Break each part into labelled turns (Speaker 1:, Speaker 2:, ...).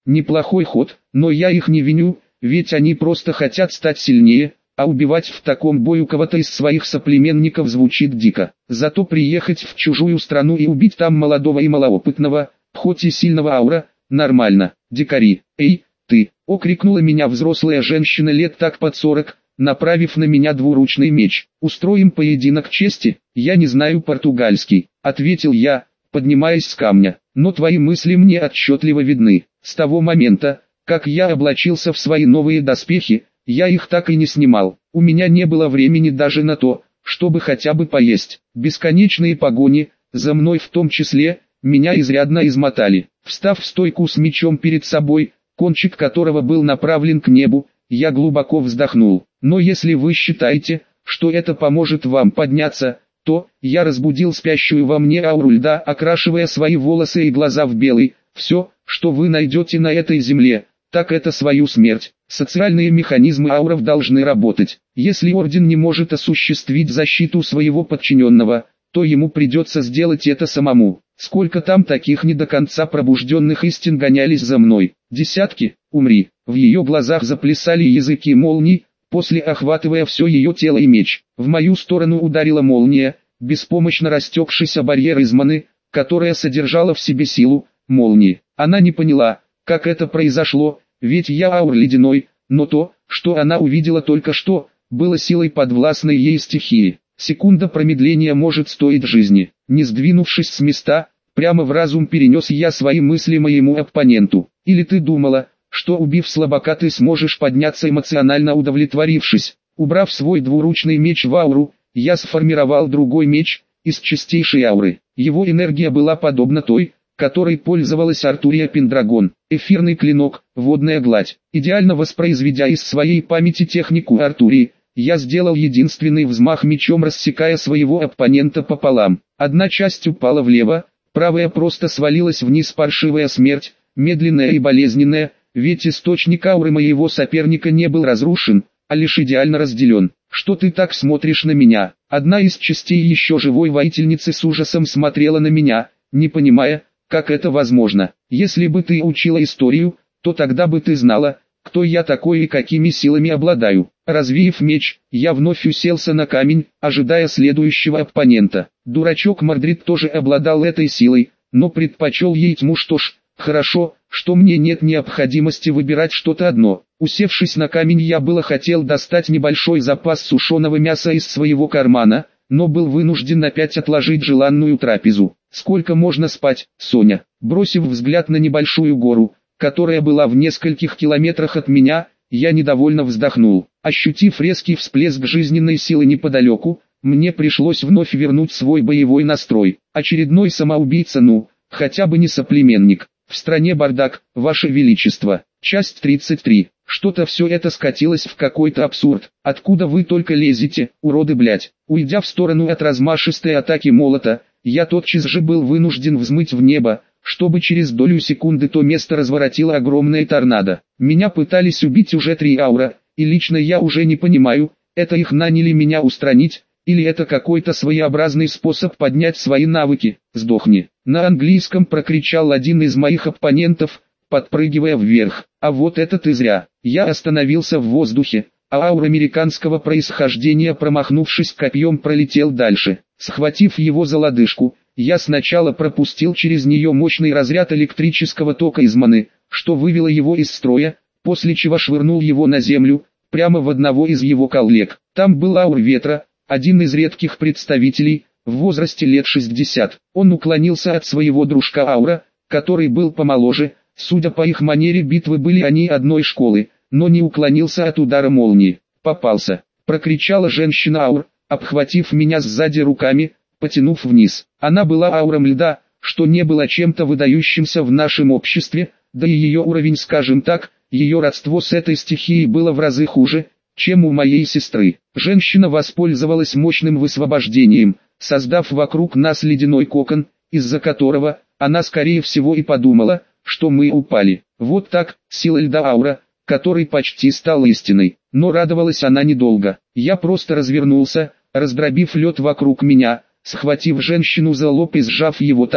Speaker 1: Неплохой ход, но я их не виню, ведь они просто хотят стать сильнее, а убивать в таком бою кого-то из своих соплеменников звучит дико. Зато приехать в чужую страну и убить там молодого и малоопытного, хоть и сильного аура, нормально. Дикари, эй, ты, окрикнула меня взрослая женщина лет так под 40, направив на меня двуручный меч. Устроим поединок чести? Я не знаю португальский, ответил я, поднимаясь с камня, но твои мысли мне отчетливо видны. С того момента, как я облачился в свои новые доспехи, я их так и не снимал. У меня не было времени даже на то, чтобы хотя бы поесть. Бесконечные погони, за мной в том числе, меня изрядно измотали. Встав в стойку с мечом перед собой, кончик которого был направлен к небу, я глубоко вздохнул. Но если вы считаете, что это поможет вам подняться, то я разбудил спящую во мне ауру льда, окрашивая свои волосы и глаза в белый. Все, что вы найдете на этой земле, так это свою смерть. Социальные механизмы ауров должны работать. Если орден не может осуществить защиту своего подчиненного, то ему придется сделать это самому. Сколько там таких не до конца пробужденных истин гонялись за мной? Десятки? Умри. В ее глазах заплясали языки молний, после охватывая все ее тело и меч. В мою сторону ударила молния, беспомощно растекшийся барьер из маны, которая содержала в себе силу молнии. Она не поняла, как это произошло, ведь я аур ледяной, но то, что она увидела только что, было силой подвластной ей стихии. Секунда промедления может стоить жизни. Не сдвинувшись с места, прямо в разум перенес я свои мысли моему оппоненту. Или ты думала, что убив слабака ты сможешь подняться эмоционально удовлетворившись? Убрав свой двуручный меч в ауру, я сформировал другой меч, из чистейшей ауры. Его энергия была подобна той, которой пользовалась Артурия Пендрагон. Эфирный клинок, водная гладь. Идеально воспроизведя из своей памяти технику Артурии, я сделал единственный взмах мечом, рассекая своего оппонента пополам. Одна часть упала влево, правая просто свалилась вниз. Паршивая смерть, медленная и болезненная, ведь источник ауры моего соперника не был разрушен, а лишь идеально разделен. Что ты так смотришь на меня? Одна из частей еще живой воительницы с ужасом смотрела на меня, не понимая, как это возможно. Если бы ты учила историю, то тогда бы ты знала, кто я такой и какими силами обладаю. Развеяв меч, я вновь уселся на камень, ожидая следующего оппонента. Дурачок Мордрид тоже обладал этой силой, но предпочел ей тьму. Что ж, хорошо, что мне нет необходимости выбирать что-то одно. Усевшись на камень, я было хотел достать небольшой запас сушеного мяса из своего кармана, но был вынужден опять отложить желанную трапезу. Сколько можно спать, Соня? Бросив взгляд на небольшую гору, которая была в нескольких километрах от меня, я недовольно вздохнул. Ощутив резкий всплеск жизненной силы неподалеку, мне пришлось вновь вернуть свой боевой настрой. Очередной самоубийца, ну, хотя бы не соплеменник. В стране бардак, Ваше Величество. Часть 33. Что-то все это скатилось в какой-то абсурд. Откуда вы только лезете, уроды, блять? Уйдя в сторону от размашистой атаки молота, я тотчас же был вынужден взмыть в небо, чтобы через долю секунды то место разворотило огромное торнадо. Меня пытались убить уже 3 аура, и лично я уже не понимаю, это их наняли меня устранить, или это какой-то своеобразный способ поднять свои навыки. Сдохни. На английском прокричал один из моих оппонентов, подпрыгивая вверх. А вот это ты зря. Я остановился в воздухе, а аур американского происхождения, промахнувшись копьем, пролетел дальше. Схватив его за лодыжку, я сначала пропустил через нее мощный разряд электрического тока из маны, что вывело его из строя, после чего швырнул его на землю, прямо в одного из его коллег. Там был аур ветра, один из редких представителей, в возрасте лет 60. Он уклонился от своего дружка аура, который был помоложе. Судя по их манере битвы, были они одной школы, но не уклонился от удара молнии. «Попался!» — прокричала женщина аур, обхватив меня сзади руками, потянув вниз. Она была ауром льда, что не было чем-то выдающимся в нашем обществе, да и ее уровень, скажем так, ее родство с этой стихией было в разы хуже, чем у моей сестры. Женщина воспользовалась мощным высвобождением, создав вокруг нас ледяной кокон, из-за которого она скорее всего и подумала, что мы упали. Вот так, сила льда аура, который почти стал истиной. Но радовалась она недолго. Я просто развернулся, раздробив лед вокруг меня, схватив женщину за лоб и сжав его так,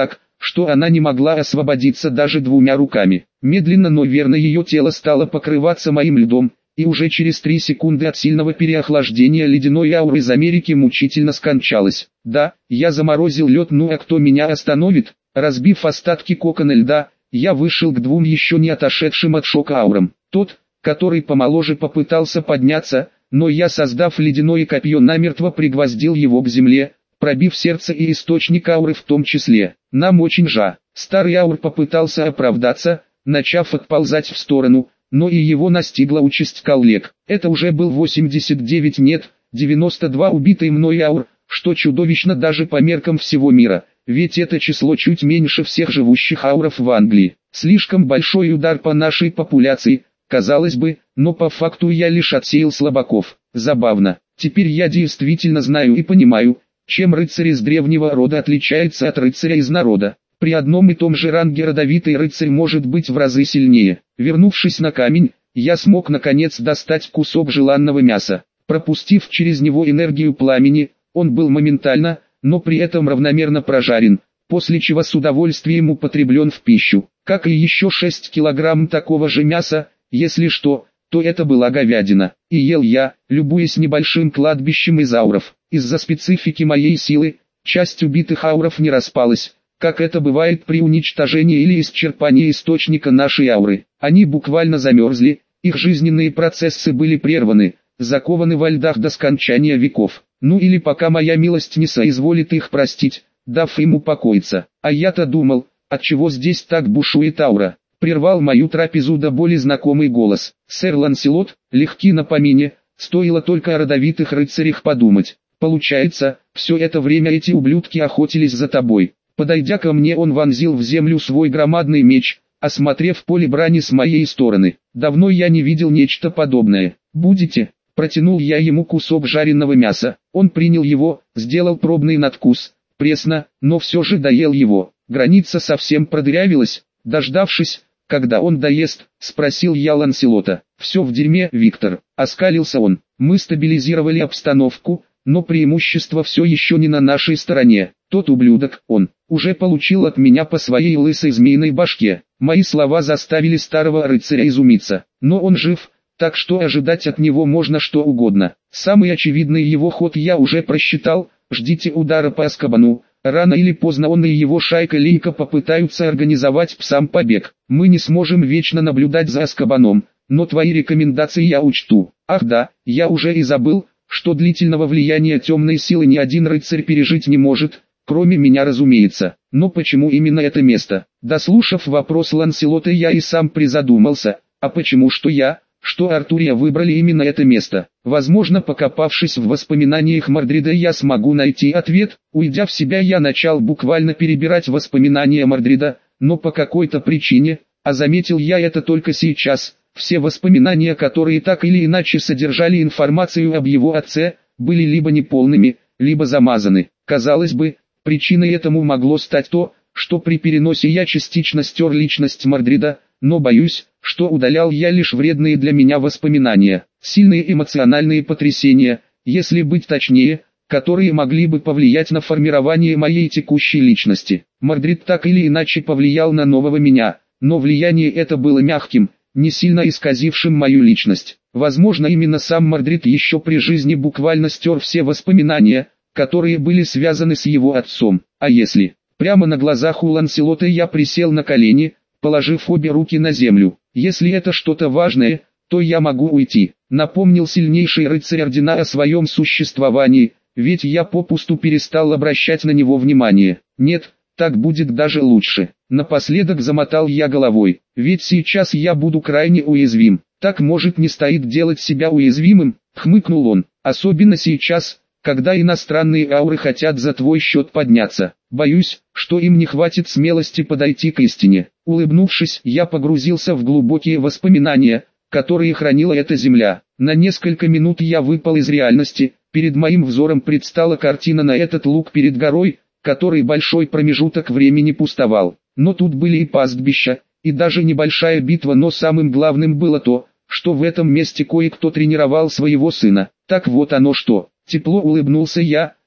Speaker 1: что она не могла освободиться даже двумя руками. Медленно, но верно ее тело стало покрываться моим льдом, и уже через 3 секунды от сильного переохлаждения ледяной ауры из Америки мучительно скончалась. Да, я заморозил лед, ну а кто меня остановит? Разбив остатки кокона льда, я вышел к двум еще не отошедшим от шока аурам. Тот, который помоложе, попытался подняться, но я, создав ледяное копье, намертво пригвоздил его к земле, пробив сердце и источник ауры в том числе. Нам очень жаль. Старый аур попытался оправдаться, начав отползать в сторону, но и его настигла участь коллег. Это уже был 89, нет, 92 убитый мной аур, что чудовищно даже по меркам всего мира, ведь это число чуть меньше всех живущих ауров в Англии. Слишком большой удар по нашей популяции, казалось бы, но по факту я лишь отсеял слабаков. Забавно. Теперь я действительно знаю и понимаю, чем рыцарь из древнего рода отличается от рыцаря из народа. При одном и том же ранге родовитый рыцарь может быть в разы сильнее. Вернувшись на камень, я смог наконец достать кусок желанного мяса. Пропустив через него энергию пламени, он был моментально, но при этом равномерно прожарен, после чего с удовольствием употреблен в пищу. Как и еще 6 килограмм такого же мяса, если что, то это была говядина. И ел я, любуясь небольшим кладбищем из ауров. Из-за специфики моей силы, часть убитых ауров не распалась, как это бывает при уничтожении или исчерпании источника нашей ауры. Они буквально замерзли, их жизненные процессы были прерваны, закованы во льдах до скончания веков. Ну или пока моя милость не соизволит их простить, дав им упокоиться. А я-то думал, отчего здесь так бушует аура. Прервал мою трапезу до боли знакомый голос. Сэр Ланселот, легки на помине, стоило только о родовитых рыцарях подумать. Получается, все это время эти ублюдки охотились за тобой. Подойдя ко мне, он вонзил в землю свой громадный меч, осмотрев поле брани с моей стороны. Давно я не видел нечто подобное. «Будете?» Протянул я ему кусок жареного мяса. Он принял его, сделал пробный надкус. Пресно, но все же доел его. Граница совсем продырявилась. Дождавшись, когда он доест, спросил я Ланселота. «Все в дерьме, Виктор», — оскалился он. «Мы стабилизировали обстановку, но преимущество все еще не на нашей стороне. Тот ублюдок, он, уже получил от меня по своей лысой змеиной башке». Мои слова заставили старого рыцаря изумиться. Но он жив, так что ожидать от него можно что угодно. Самый очевидный его ход я уже просчитал. Ждите удара по Азкабану. Рано или поздно он и его шайка-лейка попытаются организовать псам побег. Мы не сможем вечно наблюдать за Азкабаном, но твои рекомендации я учту. Ах да, я уже и забыл, что длительного влияния темной силы ни один рыцарь пережить не может, кроме меня, разумеется. Но почему именно это место? Дослушав вопрос Ланселота, я и сам призадумался, а почему что Артурия выбрали именно это место? Возможно, покопавшись в воспоминаниях Мордрида, я смогу найти ответ. Уйдя в себя, я начал буквально перебирать воспоминания Мордрида, но по какой-то причине, а заметил я это только сейчас, все воспоминания, которые так или иначе содержали информацию об его отце, были либо неполными, либо замазаны. Казалось бы, причиной этому могло стать то, что при переносе я частично стер личность Мордрида, но боюсь, что удалял я лишь вредные для меня воспоминания, сильные эмоциональные потрясения, если быть точнее, которые могли бы повлиять на формирование моей текущей личности. Мордрид так или иначе повлиял на нового меня, но влияние это было мягким, не сильно исказившим мою личность. Возможно, именно сам Мордрид еще при жизни буквально стер все воспоминания, которые были связаны с его отцом. А если? Прямо на глазах у Ланселота я присел на колени, положив обе руки на землю. Если это что-то важное, то я могу уйти. Напомнил сильнейший рыцарь ордена о своем существовании, ведь я попусту перестал обращать на него внимание. Нет, так будет даже лучше. Напоследок замотал я головой, ведь сейчас я буду крайне уязвим. Так может не стоит делать себя уязвимым, хмыкнул он, особенно сейчас, когда иностранные ауры хотят за твой счет подняться. Боюсь, что им не хватит смелости подойти к истине. Улыбнувшись, я погрузился в глубокие воспоминания, которые хранила эта земля. На несколько минут я выпал из реальности, перед моим взором предстала картина на этот луг перед горой, который большой промежуток времени пустовал. Но тут были и пастбища, и даже небольшая битва, но самым главным было то, что в этом месте кое-кто тренировал своего сына. Так вот оно что. Тепло улыбнулся я,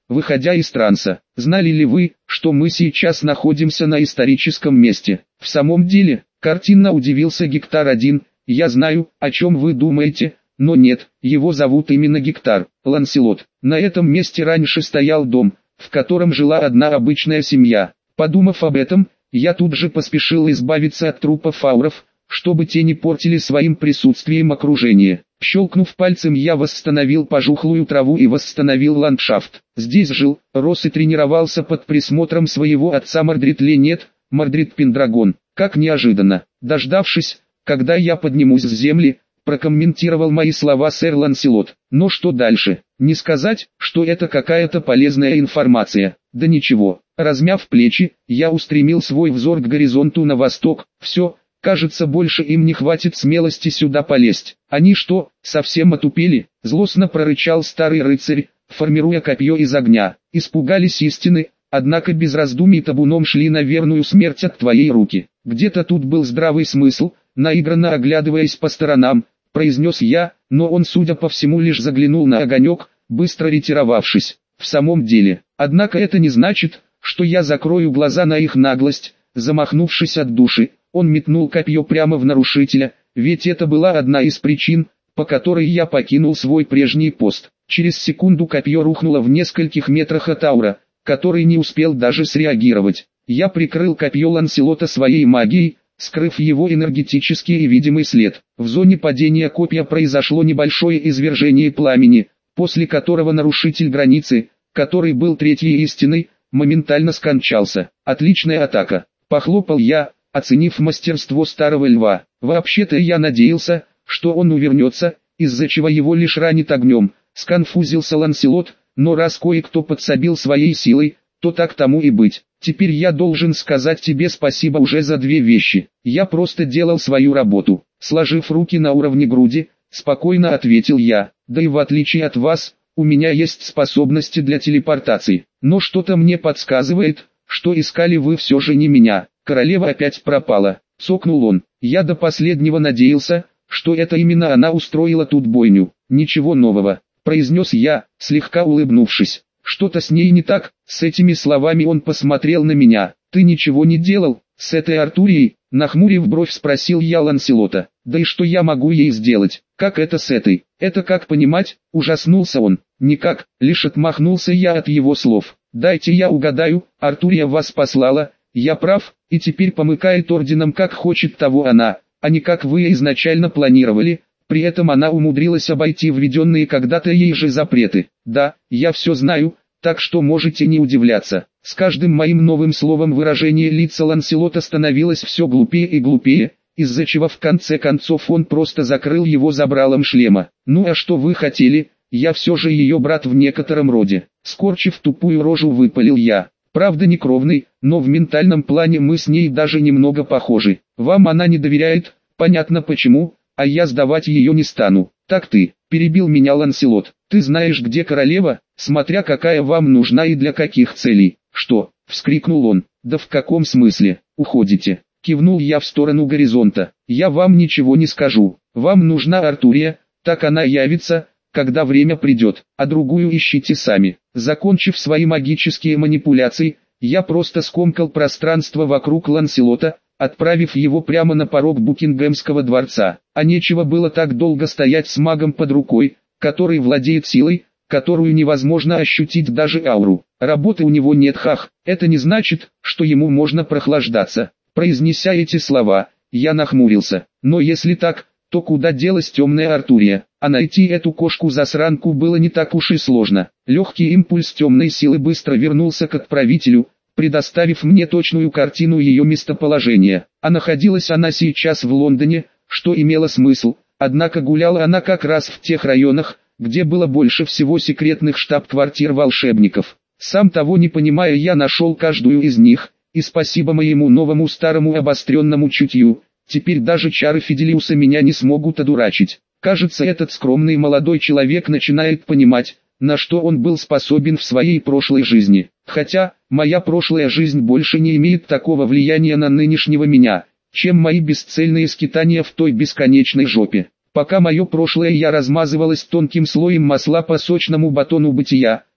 Speaker 1: выходя из транса. Знали ли вы, что мы сейчас находимся на историческом месте? В самом деле, картинно удивился Гектар-1, я знаю, о чем вы думаете, но нет, его зовут именно Гектар, Ланселот. На этом месте раньше стоял дом, в котором жила одна обычная семья. Подумав об этом, я тут же поспешил избавиться от трупов ауров, чтобы те не портили своим присутствием окружение. Щелкнув пальцем, я восстановил пожухлую траву и восстановил ландшафт. Здесь жил, рос и тренировался под присмотром своего отца Мордрид Ленет, Мордрид Пендрагон. Как неожиданно, дождавшись, когда я поднимусь с земли, прокомментировал мои слова сэр Ланселот. Но что дальше? Не сказать, что это какая-то полезная информация. Да ничего. Размяв плечи, я устремил свой взор к горизонту на восток. Все, кажется, больше им не хватит смелости сюда полезть. Они что, совсем отупели? Злостно прорычал старый рыцарь, формируя копье из огня. Испугались истины, однако без раздумий табуном шли на верную смерть от твоей руки. Где-то тут был здравый смысл, наигранно оглядываясь по сторонам, произнес я, но он, судя по всему, лишь заглянул на огонек, быстро ретировавшись. В самом деле, однако это не значит, что я закрою глаза на их наглость. Замахнувшись от души, он метнул копье прямо в нарушителя, ведь это была одна из причин, по которой я покинул свой прежний пост. Через секунду копье рухнуло в нескольких метрах от Аура, который не успел даже среагировать. Я прикрыл копье Ланселота своей магией, скрыв его энергетический и видимый след. В зоне падения копья произошло небольшое извержение пламени, после которого нарушитель границы, который был третьей истиной, моментально скончался. Отличная атака. Похлопал я, оценив мастерство старого льва. Вообще-то я надеялся, что он увернется, из-за чего его лишь ранит огнем. Сконфузился Ланселот, но раз кое-кто подсобил своей силой, то так тому и быть. Теперь я должен сказать тебе спасибо уже за две вещи. Я просто делал свою работу. Сложив руки на уровне груди, спокойно ответил я. Да и в отличие от вас, у меня есть способности для телепортации. Но что-то мне подсказывает, что искали вы все же не меня. Королева опять пропала. Цокнул он. Я до последнего надеялся, что это именно она устроила тут бойню. Ничего нового, произнес я, слегка улыбнувшись. Что-то с ней не так. С этими словами он посмотрел на меня. Ты ничего не делал с этой Артурией? Нахмурив бровь, спросил я Ланселота. Да и что я могу ей сделать? Как это с этой? Это как понимать? Ужаснулся он. Никак, лишь отмахнулся я от его слов. Дайте я угадаю, Артурия вас послала, я прав, и теперь помыкает орденом как хочет того она, а не как вы изначально планировали. При этом она умудрилась обойти введенные когда-то ей же запреты. Да, я все знаю, так что можете не удивляться. С каждым моим новым словом выражение лица Ланселота становилось все глупее и глупее, из-за чего в конце концов он просто закрыл его забралом шлема. Ну а что вы хотели, я все же ее брат в некотором роде. Скорчив тупую рожу, выпалил я. Правда не кровный, но в ментальном плане мы с ней даже немного похожи. Вам она не доверяет, понятно почему. А я сдавать ее не стану. Так ты, перебил меня Ланселот. Ты знаешь, где королева, смотря какая вам нужна и для каких целей. Что? Вскрикнул он. Да в каком смысле? Уходите? Кивнул я в сторону горизонта. Я вам ничего не скажу. Вам нужна Артурия, так она явится, когда время придет, а другую ищите сами. Закончив свои магические манипуляции, я просто скомкал пространство вокруг Ланселота, отправив его прямо на порог Букингемского дворца. А нечего было так долго стоять с магом под рукой, который владеет силой, которую невозможно ощутить даже ауру. Работы у него нет, хах, это не значит, что ему можно прохлаждаться. Произнеся эти слова, я нахмурился. Но если так, то куда делась темная Артурия? А найти эту кошку-засранку было не так уж и сложно. Легкий импульс темной силы быстро вернулся к отправителю, предоставив мне точную картину ее местоположения. А находилась она сейчас в Лондоне, что имело смысл, однако гуляла она как раз в тех районах, где было больше всего секретных штаб-квартир волшебников. Сам того не понимая, я нашел каждую из них, и спасибо моему новому старому обостренному чутью, теперь даже чары Фиделиуса меня не смогут одурачить. Кажется, этот скромный молодой человек начинает понимать, на что он был способен в своей прошлой жизни. Хотя, моя прошлая жизнь больше не имеет такого влияния на нынешнего меня, чем мои бесцельные скитания в той бесконечной жопе. Пока мое прошлое я размазывалось тонким слоем масла по сочному батону бытия,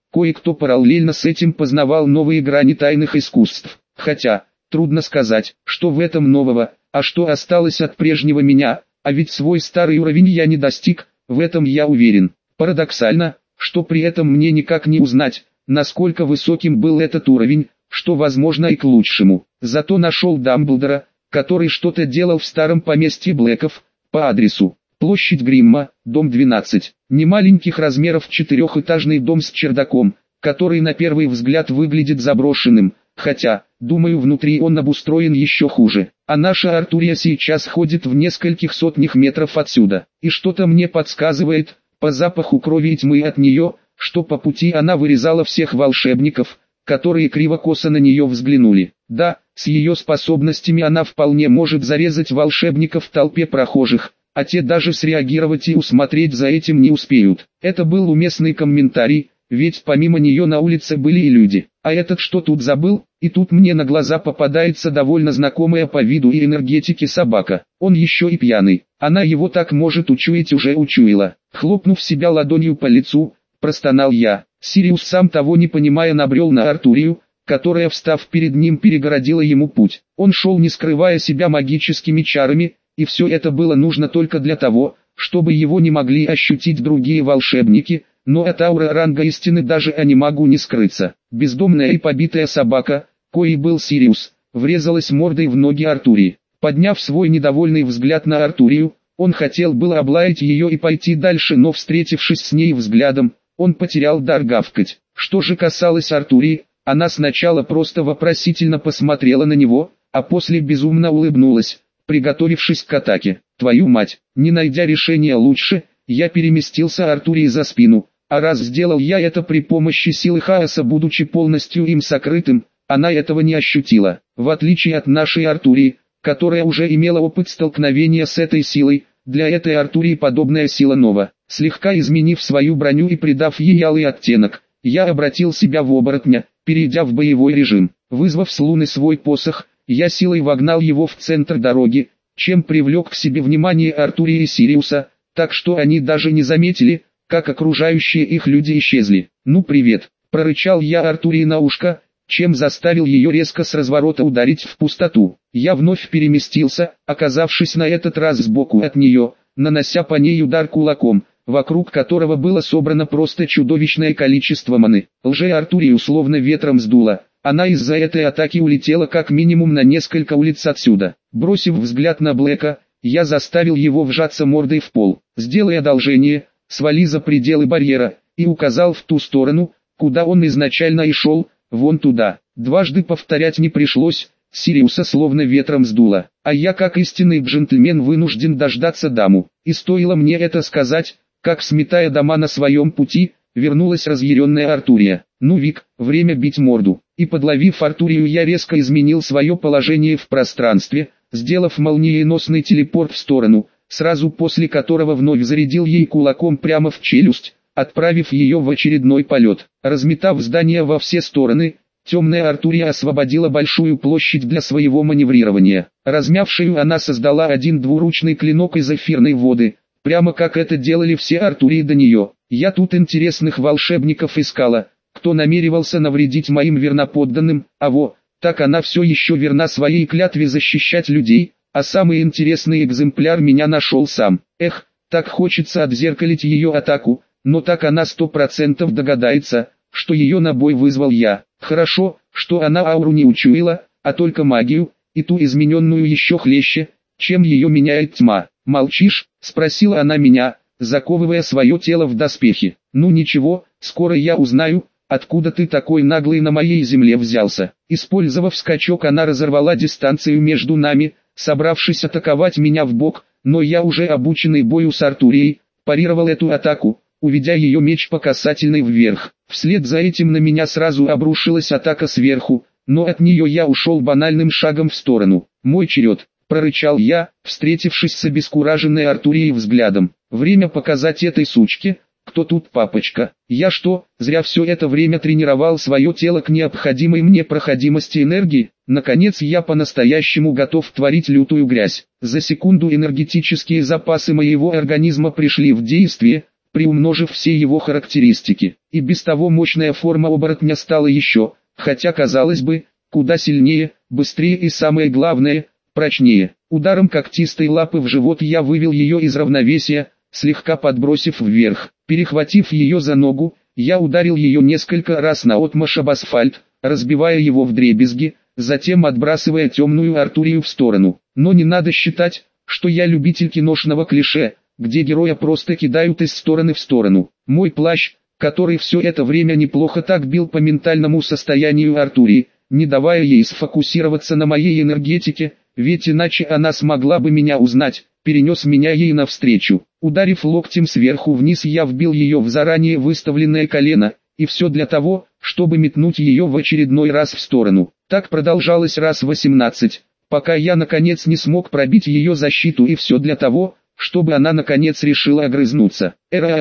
Speaker 1: кое-кто параллельно с этим познавал новые грани тайных искусств. Хотя, трудно сказать, что в этом нового, а что осталось от прежнего меня, а ведь свой старый уровень я не достиг, в этом я уверен. Парадоксально, что при этом мне никак не узнать, насколько высоким был этот уровень, что возможно и к лучшему. Зато нашел Дамблдора, который что-то делал в старом поместье Блэков, по адресу площадь Гримма, дом 12. Немаленьких размеров четырехэтажный дом с чердаком, который на первый взгляд выглядит заброшенным, хотя, думаю, внутри он обустроен еще хуже. А наша Артурия сейчас ходит в нескольких сотнях метров отсюда. И что-то мне подсказывает, по запаху крови и тьмы от нее, что по пути она вырезала всех волшебников, которые криво-косо на нее взглянули. Да, с ее способностями она вполне может зарезать волшебников в толпе прохожих, а те даже среагировать и усмотреть за этим не успеют. Это был уместный комментарий, ведь помимо нее на улице были и люди. А этот что тут забыл? И тут мне на глаза попадается довольно знакомая по виду и энергетике собака. Он еще и пьяный. Она его так может учуять, уже учуяла. Хлопнув себя ладонью по лицу, простонал я. Сириус, сам того не понимая, набрел на Артурию, которая, встав перед ним, перегородила ему путь. Он шел, не скрывая себя магическими чарами, и все это было нужно только для того, чтобы его не могли ощутить другие волшебники, но от ауры ранга истины даже анимагу не скрыться. Бездомная и побитая собака, коей был Сириус, врезалась мордой в ноги Артурии. Подняв свой недовольный взгляд на Артурию, он хотел было облаять ее и пойти дальше, но, встретившись с ней взглядом, он потерял дар гавкать. Что же касалось Артурии, она сначала просто вопросительно посмотрела на него, а после безумно улыбнулась, приготовившись к атаке. Твою мать, не найдя решения лучше, я переместился Артурии за спину, а раз сделал я это при помощи силы хаоса, будучи полностью им сокрытым, она этого не ощутила. В отличие от нашей Артурии, которая уже имела опыт столкновения с этой силой, для этой Артурии подобная сила нова. Слегка изменив свою броню и придав ей алый оттенок, я обратил себя в оборотня, перейдя в боевой режим. Вызвав с луны свой посох, я силой вогнал его в центр дороги, чем привлек к себе внимание Артурии и Сириуса, так что они даже не заметили, как окружающие их люди исчезли. «Ну привет», — прорычал я Артурии на ушко, чем заставил ее резко с разворота ударить в пустоту. Я вновь переместился, оказавшись на этот раз сбоку от нее, нанося по ней удар кулаком, вокруг которого было собрано просто чудовищное количество маны. Лже-Артурию словно ветром сдуло. Она из-за этой атаки улетела как минимум на несколько улиц отсюда. Бросив взгляд на Блэка, я заставил его вжаться мордой в пол. «Сделай одолжение, свали за пределы барьера», и указал в ту сторону, куда он изначально и шел, вон туда. Дважды повторять не пришлось, Сириуса словно ветром сдуло. А я, как истинный джентльмен, вынужден дождаться даму. И стоило мне это сказать, как, сметая дома на своем пути, вернулась разъяренная Артурия. «Ну, Вик, время бить морду». И подловив Артурию, я резко изменил свое положение в пространстве, сделав молниеносный телепорт в сторону, сразу после которого вновь зарядил ей кулаком прямо в челюсть, отправив ее в очередной полет. Разметав здание во все стороны, темная Артурия освободила большую площадь для своего маневрирования. Размявшую, она создала один двуручный клинок из эфирной воды, прямо как это делали все Артурии до нее. Я тут интересных волшебников искала, кто намеревался навредить моим верноподданным, так она все еще верна своей клятве защищать людей, а самый интересный экземпляр меня нашел сам. Эх, так хочется отзеркалить ее атаку, но так она 100% догадается, что ее на бой вызвал я. Хорошо, что она ауру не учуяла, а только магию, и ту измененную еще хлеще, чем ее меняет тьма. «Молчишь?» — спросила она меня, заковывая свое тело в доспехи. «Ну ничего, скоро я узнаю, откуда ты такой наглый на моей земле взялся». Использовав скачок, она разорвала дистанцию между нами, собравшись атаковать меня в бок, но я, уже обученный бою с Артурией, парировал эту атаку, уведя ее меч по касательной вверх. Вслед за этим на меня сразу обрушилась атака сверху, но от нее я ушел банальным шагом в сторону. «Мой черед», — прорычал я, встретившись с обескураженной Артурией взглядом. «Время показать этой сучке, кто тут папочка. Я что, зря все это время тренировал свое тело к необходимой мне проходимости энергии? Наконец я по-настоящему готов творить лютую грязь». За секунду энергетические запасы моего организма пришли в действие, приумножив все его характеристики. И без того мощная форма оборотня стала еще, хотя казалось бы, куда сильнее, быстрее и самое главное, прочнее. Ударом когтистой лапы в живот я вывел ее из равновесия, слегка подбросив вверх. Перехватив ее за ногу, я ударил ее несколько раз наотмашь об асфальт, разбивая его вдребезги, затем отбрасывая темную Артурию в сторону. Но не надо считать, что я любитель киношного клише, где героя просто кидают из стороны в сторону. Мой плащ, который все это время неплохо так бил по ментальному состоянию Артурии, не давая ей сфокусироваться на моей энергетике, ведь иначе она смогла бы меня узнать, перенес меня ей навстречу. Ударив локтем сверху вниз, я вбил ее в заранее выставленное колено, и все для того, чтобы метнуть ее в очередной раз в сторону. Так продолжалось раз 18, пока я наконец не смог пробить ее защиту, и все для того, чтобы она наконец решила огрызнуться.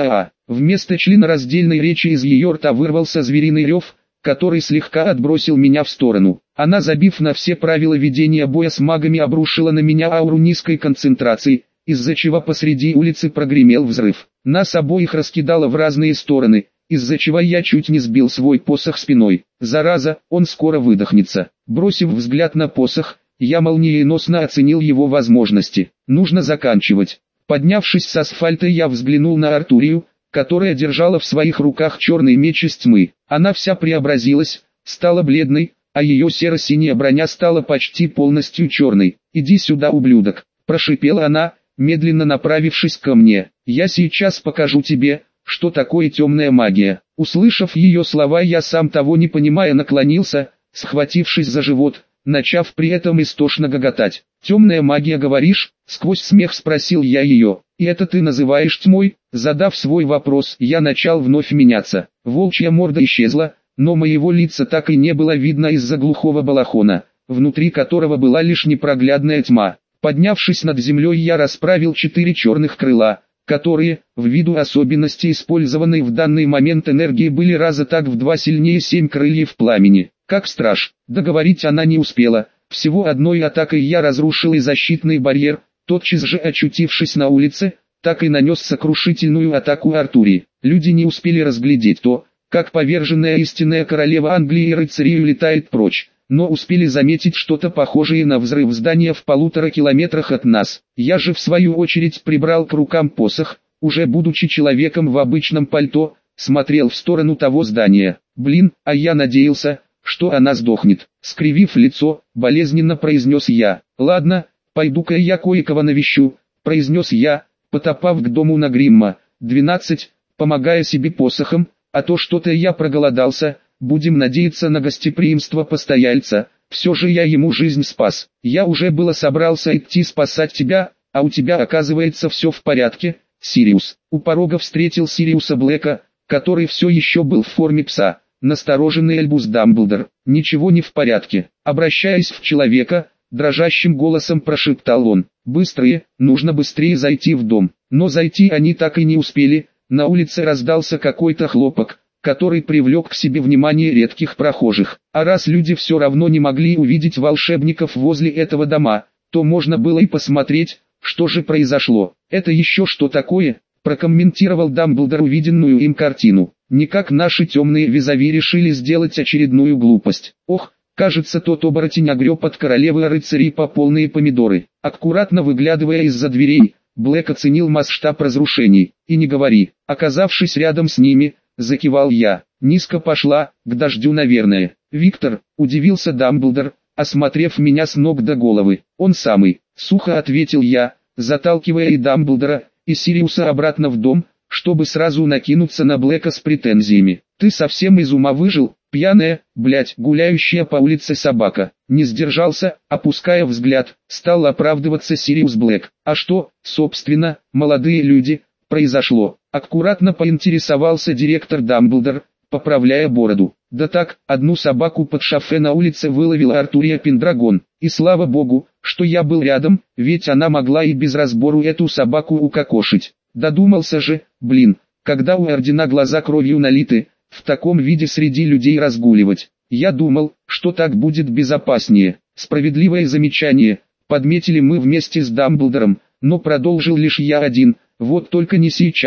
Speaker 1: Вместо членораздельной речи из ее рта вырвался звериный рев, который слегка отбросил меня в сторону. Она, забив на все правила ведения боя с магами, обрушила на меня ауру низкой концентрации, из-за чего посреди улицы прогремел взрыв. Нас обоих раскидало в разные стороны, из-за чего я чуть не сбил свой посох спиной. Зараза, он скоро выдохнется. Бросив взгляд на посох, я молниеносно оценил его возможности. Нужно заканчивать. Поднявшись с асфальта, я взглянул на Артурию, которая держала в своих руках черный меч из тьмы. Она вся преобразилась, стала бледной, а ее серо-синяя броня стала почти полностью черной. «Иди сюда, ублюдок!» – прошипела она, медленно направившись ко мне. «Я сейчас покажу тебе, что такое темная магия». Услышав ее слова, я сам того не понимая наклонился, схватившись за живот, начав при этом истошно гоготать. «Темная магия, говоришь?» — сквозь смех спросил я ее. «И это ты называешь тьмой?» Задав свой вопрос, я начал вновь меняться. Волчья морда исчезла, но моего лица так и не было видно из-за глухого балахона, внутри которого была лишь непроглядная тьма. Поднявшись над землей, я расправил 4 черных крыла, которые, ввиду особенностей использованной в данный момент энергии, были раза так в 2 сильнее 7 крыльев пламени. Как страж, договорить она не успела. Всего одной атакой я разрушил и защитный барьер, тотчас же очутившись на улице, так и нанес сокрушительную атаку Артурии. Люди не успели разглядеть то, как поверженная истинная королева Англии и рыцарей улетает прочь, но успели заметить что-то похожее на взрыв здания в 1,5 километрах от нас. Я же в свою очередь прибрал к рукам посох, уже будучи человеком в обычном пальто, смотрел в сторону того здания. Блин, а я надеялся, что она сдохнет. Скривив лицо, болезненно произнес я. «Ладно, пойду-ка я кое-кого навещу», произнес я, потопав к дому на Гримма. 12, помогая себе посохом, а то что-то я проголодался, будем надеяться на гостеприимство постояльца, все же я ему жизнь спас. Я уже было собрался идти спасать тебя, а у тебя оказывается все в порядке, Сириус. У порога встретил Сириуса Блэка, который все еще был в форме пса. Настороженный Альбус Дамблдор. «Ничего не в порядке», обращаясь в человека, дрожащим голосом прошептал он. «Быстрее, нужно быстрее зайти в дом». Но зайти они так и не успели, на улице раздался какой-то хлопок, который привлек к себе внимание редких прохожих. А раз люди все равно не могли увидеть волшебников возле этого дома, то можно было и посмотреть, что же произошло. «Это еще что такое?» прокомментировал Дамблдор увиденную им картину. «Никак наши темные визави решили сделать очередную глупость. Ох, кажется, тот оборотень огреб от королевы рыцарей по полные помидоры». Аккуратно выглядывая из-за дверей, Блэк оценил масштаб разрушений. «И не говори». Оказавшись рядом с ними, закивал я. «Низко пошла, к дождю, наверное». «Виктор», удивился Дамблдор, осмотрев меня с ног до головы. «Он самый», сухо ответил я, заталкивая и Дамблдора, и Сириуса обратно в дом, чтобы сразу накинуться на Блэка с претензиями. «Ты совсем из ума выжил, пьяная, блядь, гуляющая по улице собака». Не сдержался, опуская взгляд, стал оправдываться Сириус Блэк. «А что, собственно, молодые люди, произошло?» Аккуратно поинтересовался директор Дамблдор, поправляя бороду. «Да так, одну собаку под шофе на улице выловила Артурия Пендрагон, и слава богу, что я был рядом, ведь она могла и без разбору эту собаку укокошить. Додумался же, блин, когда у ордена глаза кровью налиты, в таком виде среди людей разгуливать. Я думал, что так будет безопаснее». Справедливое замечание, подметили мы вместе с Дамблдором, но продолжил лишь я один. «Вот только не сейчас,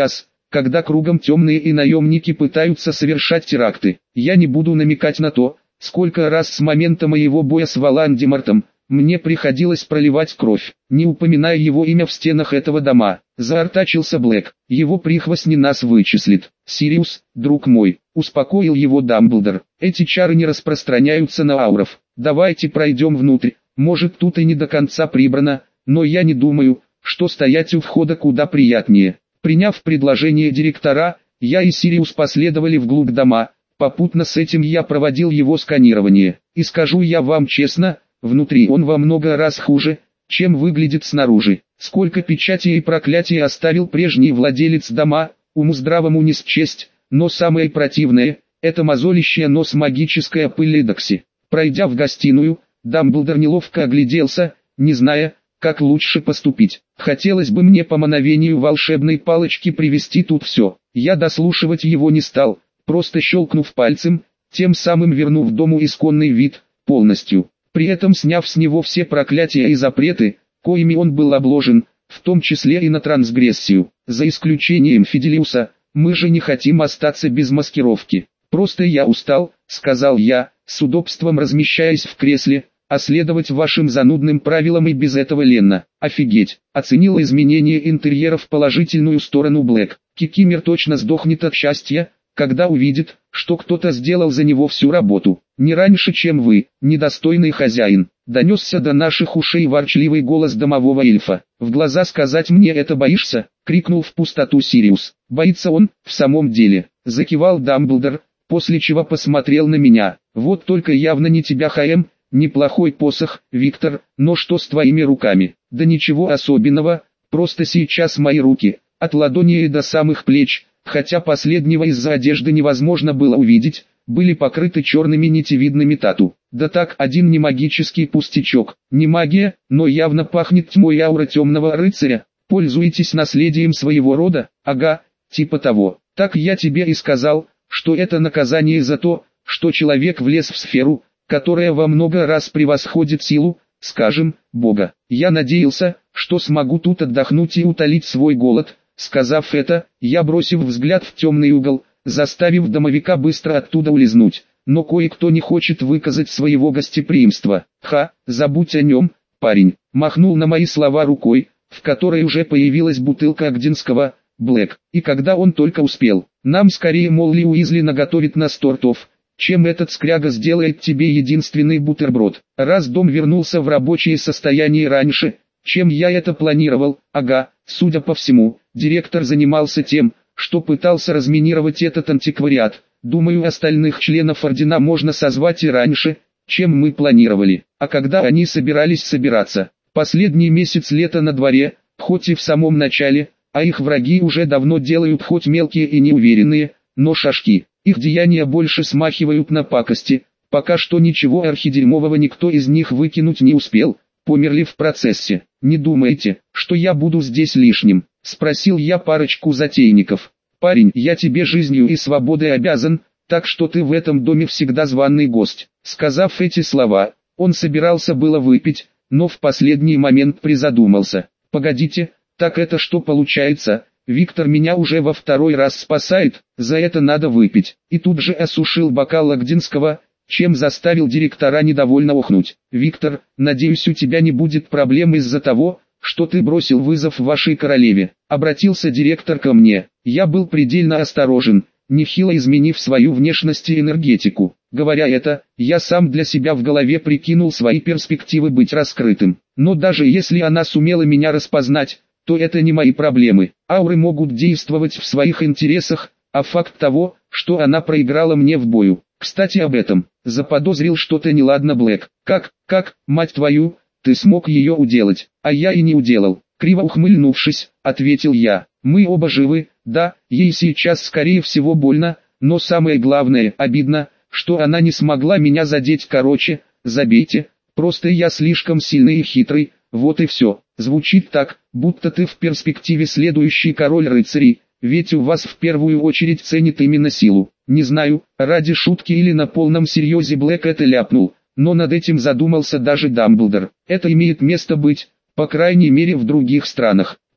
Speaker 1: когда кругом темные и наемники пытаются совершать теракты. Я не буду намекать на то, сколько раз с момента моего боя с Волан-де-Мортом мне приходилось проливать кровь, не упоминая его имя в стенах этого дома. Заортачился Блэк. Его прихвостни нас вычислит. Сириус, друг мой, успокоил его Дамблдор. Эти чары не распространяются на ауров. Давайте пройдем внутрь. Может, тут и не до конца прибрано, но я не думаю, что стоять у входа куда приятнее. Приняв предложение директора, я и Сириус последовали вглубь дома. Попутно с этим я проводил его сканирование. И скажу я вам честно, внутри он во много раз хуже, чем выглядит снаружи. Сколько печатей и проклятий оставил прежний владелец дома, уму здравому не счесть, но самое противное – это мозолищая нос магическая пыль Эдокси. Пройдя в гостиную, Дамблдор неловко огляделся, не зная, как лучше поступить. Хотелось бы мне по мановению волшебной палочки привести тут все. Я дослушивать его не стал, просто щелкнув пальцем, тем самым вернув дому исконный вид, полностью. При этом сняв с него все проклятия и запреты, коими он был обложен, в том числе и на трансгрессию. За исключением Фиделиуса, мы же не хотим остаться без маскировки. Просто я устал, сказал я, с удобством размещаясь в кресле, а следовать вашим занудным правилам и без этого ленно. Офигеть, оценил изменение интерьера в положительную сторону Блэк. Кикимер точно сдохнет от счастья, когда увидит, что кто-то сделал за него всю работу. Не раньше, чем вы, недостойный хозяин. Донесся до наших ушей ворчливый голос домового эльфа. В глаза сказать мне это боишься? Крикнул в пустоту Сириус. Боится он, в самом деле. Закивал Дамблдор, после чего посмотрел на меня. Вот только явно не тебя, ХМ. Неплохой посох, Виктор, но что с твоими руками? Да ничего особенного, просто сейчас мои руки, от ладони и до самых плеч, хотя последнего из-за одежды невозможно было увидеть, были покрыты черными нитевидными тату. Да так, один не магический пустячок, не магия, но явно пахнет тьмой аура темного рыцаря. Пользуетесь наследием своего рода? Ага, типа того. Так я тебе и сказал, что это наказание за то, что человек влез в сферу, которая во много раз превосходит силу, скажем, Бога. Я надеялся, что смогу тут отдохнуть и утолить свой голод. Сказав это, я бросив взгляд в темный угол, заставив домовика быстро оттуда улизнуть. Но кое-кто не хочет выказать своего гостеприимства. Забудь о нем, парень. Махнул на мои слова рукой, в которой уже появилась бутылка Агдинского, Блэк. И когда он только успел, нам скорее Молли Уизли наготовит нас тортов, чем этот скряга сделает тебе единственный бутерброд. Раз дом вернулся в рабочее состояние раньше, чем я это планировал, судя по всему, директор занимался тем, что пытался разминировать этот антиквариат. Думаю, остальных членов ордена можно созвать и раньше, чем мы планировали. А когда они собирались собираться? Последний месяц лета на дворе, хоть и в самом начале, а их враги уже давно делают хоть мелкие и неуверенные, но шажки. Их деяния больше смахивают на пакости, пока что ничего архидерьмового никто из них выкинуть не успел, померли в процессе. «Не думаете, что я буду здесь лишним?» – спросил я парочку затейников. «Парень, я тебе жизнью и свободой обязан, так что ты в этом доме всегда званый гость». Сказав эти слова, он собирался было выпить, но в последний момент призадумался. «Погодите, так это что получается?» Виктор меня уже во второй раз спасает, за это надо выпить. И тут же осушил бокал Агдинского, чем заставил директора недовольно охнуть. «Виктор, надеюсь, у тебя не будет проблем из-за того, что ты бросил вызов вашей королеве». Обратился директор ко мне. Я был предельно осторожен, нехило изменив свою внешность и энергетику. Говоря это, я сам для себя в голове прикинул свои перспективы быть раскрытым. Но даже если она сумела меня распознать, то это не мои проблемы. Ауры могут действовать в своих интересах, а факт того, что она проиграла мне в бою. Кстати, об этом. Заподозрил что-то неладно Блэк. Как, мать твою, ты смог ее уделать? А я и не уделал. Криво ухмыльнувшись, ответил я. Мы оба живы, да, ей сейчас скорее всего больно, но самое главное, обидно, что она не смогла меня задеть. Короче, забейте, просто я слишком сильный и хитрый, вот и все. Звучит так, будто ты в перспективе следующий король рыцарей, ведь у вас в первую очередь ценит именно силу. Не знаю, ради шутки или на полном серьезе Блэк это ляпнул, но над этим задумался даже Дамблдор. Это имеет место быть, по крайней мере в других странах.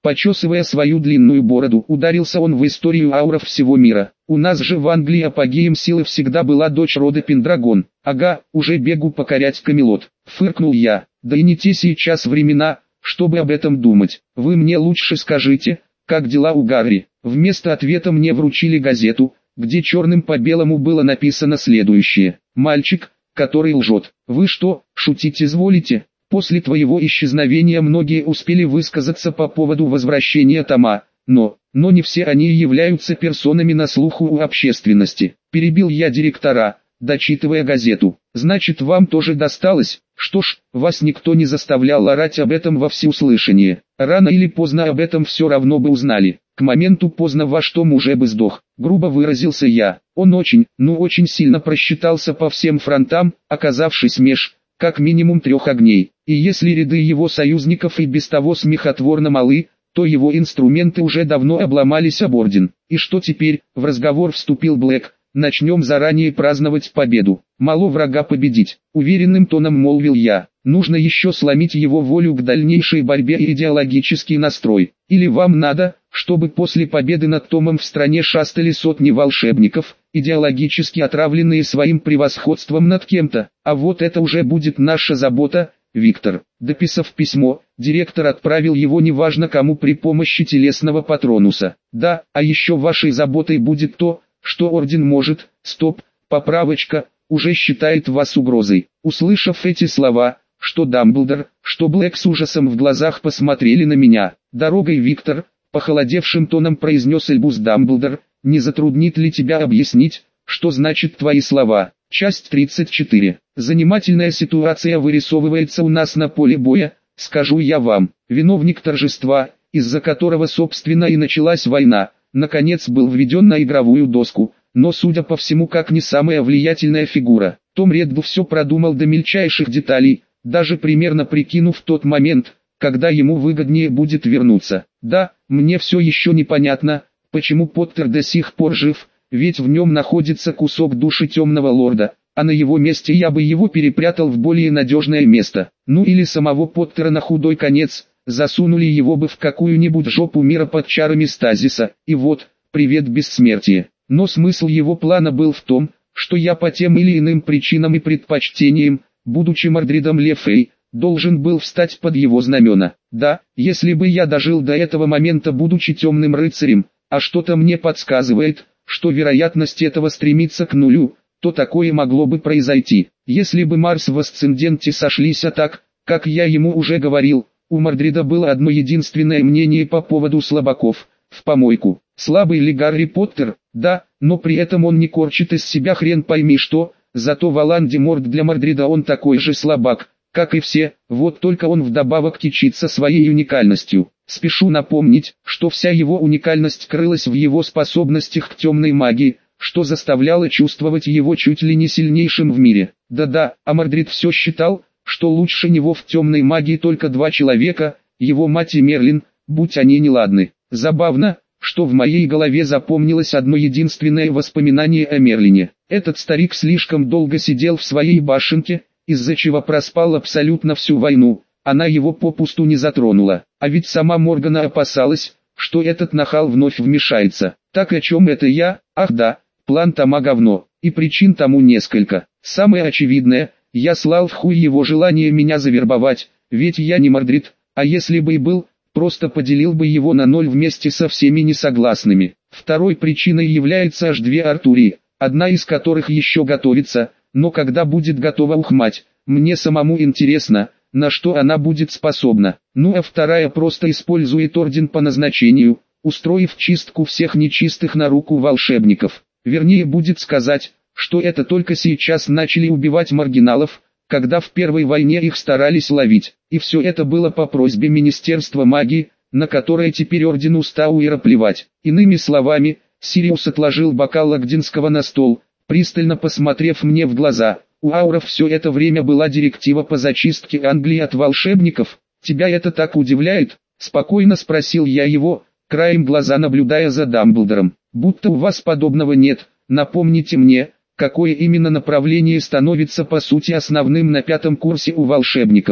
Speaker 1: Почесывая свою длинную бороду, ударился он в историю ауров всего мира. У нас же в Англии апогеем силы всегда была дочь рода Пендрагон. Ага, уже бегу покорять Камелот. Фыркнул я. Да и не те сейчас времена, чтобы об этом думать. Вы мне лучше скажите, как дела у Гарри? Вместо ответа мне вручили газету, где черным по белому было написано следующее. Мальчик, который лжет. Вы что, шутить изволите? После твоего исчезновения многие успели высказаться по поводу возвращения Тома, но не все они являются персонами на слуху у общественности. Перебил я директора, дочитывая газету. Значит, вам тоже досталось? Что ж, вас никто не заставлял орать об этом во всеуслышание. Рано или поздно об этом все равно бы узнали. К моменту поздно ваш Том уже бы сдох. Грубо выразился я. Он очень сильно просчитался по всем фронтам, оказавшись меж, как минимум 3 огней. И если ряды его союзников и без того смехотворно малы, то его инструменты уже давно обломались об орден. И что теперь? В разговор вступил Блэк. Начнем заранее праздновать победу. Мало врага победить, уверенным тоном молвил я. Нужно еще сломить его волю к дальнейшей борьбе и идеологический настрой. Или вам надо, чтобы после победы над Томом в стране шастали сотни волшебников, идеологически отравленные своим превосходством над кем-то. А вот это уже будет наша забота, Виктор. Дописав письмо, директор отправил его неважно кому при помощи телесного патронуса. Да, а еще вашей заботой будет то, что орден может, поправочка, уже считает вас угрозой. Услышав эти слова, что Дамблдор, что Блэк с ужасом в глазах посмотрели на меня. «Дорогой, Виктор», — похолодевшим тоном произнес Альбус Дамблдор, «не затруднит ли тебя объяснить, что значит твои слова?» Часть 34. Занимательная ситуация вырисовывается у нас на поле боя, скажу я вам. Виновник торжества, из-за которого собственно и началась война, наконец был введен на игровую доску, но судя по всему как не самая влиятельная фигура. Том Реддл все продумал до мельчайших деталей, даже примерно прикинув тот момент, когда ему выгоднее будет вернуться. Да, мне все еще непонятно, почему Поттер до сих пор жив, ведь в нем находится кусок души Темного Лорда, а на его месте я бы его перепрятал в более надежное место. Ну или самого Поттера на худой конец, засунули его бы в какую-нибудь жопу мира под чарами стазиса, и вот, привет бессмертие. Но смысл его плана был в том, что я по тем или иным причинам и предпочтениям, будучи Мордридом Лефей, должен был встать под его знамена. Да, если бы я дожил до этого момента будучи темным рыцарем, а что-то мне подсказывает, что вероятность этого стремится к нулю, то такое могло бы произойти. Если бы Марс в асценденте сошлись, а так, как я ему уже говорил, у Мордрида было одно единственное мнение по поводу слабаков, в помойку. Слабый ли Гарри Поттер? Да, но при этом он не корчит из себя хрен пойми что, зато Волан-де-Морт для Мордрида он такой же слабак, как и все, вот только он вдобавок кичится своей уникальностью. Спешу напомнить, что вся его уникальность крылась в его способностях к темной магии, что заставляло чувствовать его чуть ли не сильнейшим в мире. Да-да, а Мордрид все считал, что лучше него в темной магии только 2 человека, его мать и Мерлин, будь они неладны. Забавно, что в моей голове запомнилось одно единственное воспоминание о Мерлине. Этот старик слишком долго сидел в своей башенке, из-за чего проспал абсолютно всю войну, она его попусту не затронула. А ведь сама Моргана опасалась, что этот нахал вновь вмешается. Так о чем это я? Ах да, план Тома говно, и причин тому несколько. Самое очевидное, я слал в хуй его желание меня завербовать, ведь я не Мордрид, а если бы и был, просто поделил бы его на 0 вместе со всеми несогласными. Второй причиной является аж 2 Артурии, одна из которых еще готовится, но когда будет готова ухмать, мне самому интересно, на что она будет способна. Ну а вторая просто использует орден по назначению, устроив чистку всех нечистых на руку волшебников. Вернее будет сказать, что это только сейчас начали убивать маргиналов, когда в Первой войне их старались ловить. И все это было по просьбе Министерства магии, на которое теперь ордену Стауэра плевать. Иными словами, Сириус отложил бокал Агдинского на стол, пристально посмотрев мне в глаза. У ауров все это время была директива по зачистке Англии от волшебников. Тебя это так удивляет? Спокойно спросил я его, краем глаза наблюдая за Дамблдором. Будто у вас подобного нет. Напомните мне, какое именно направление становится по сути основным на 5-м курсе у волшебников.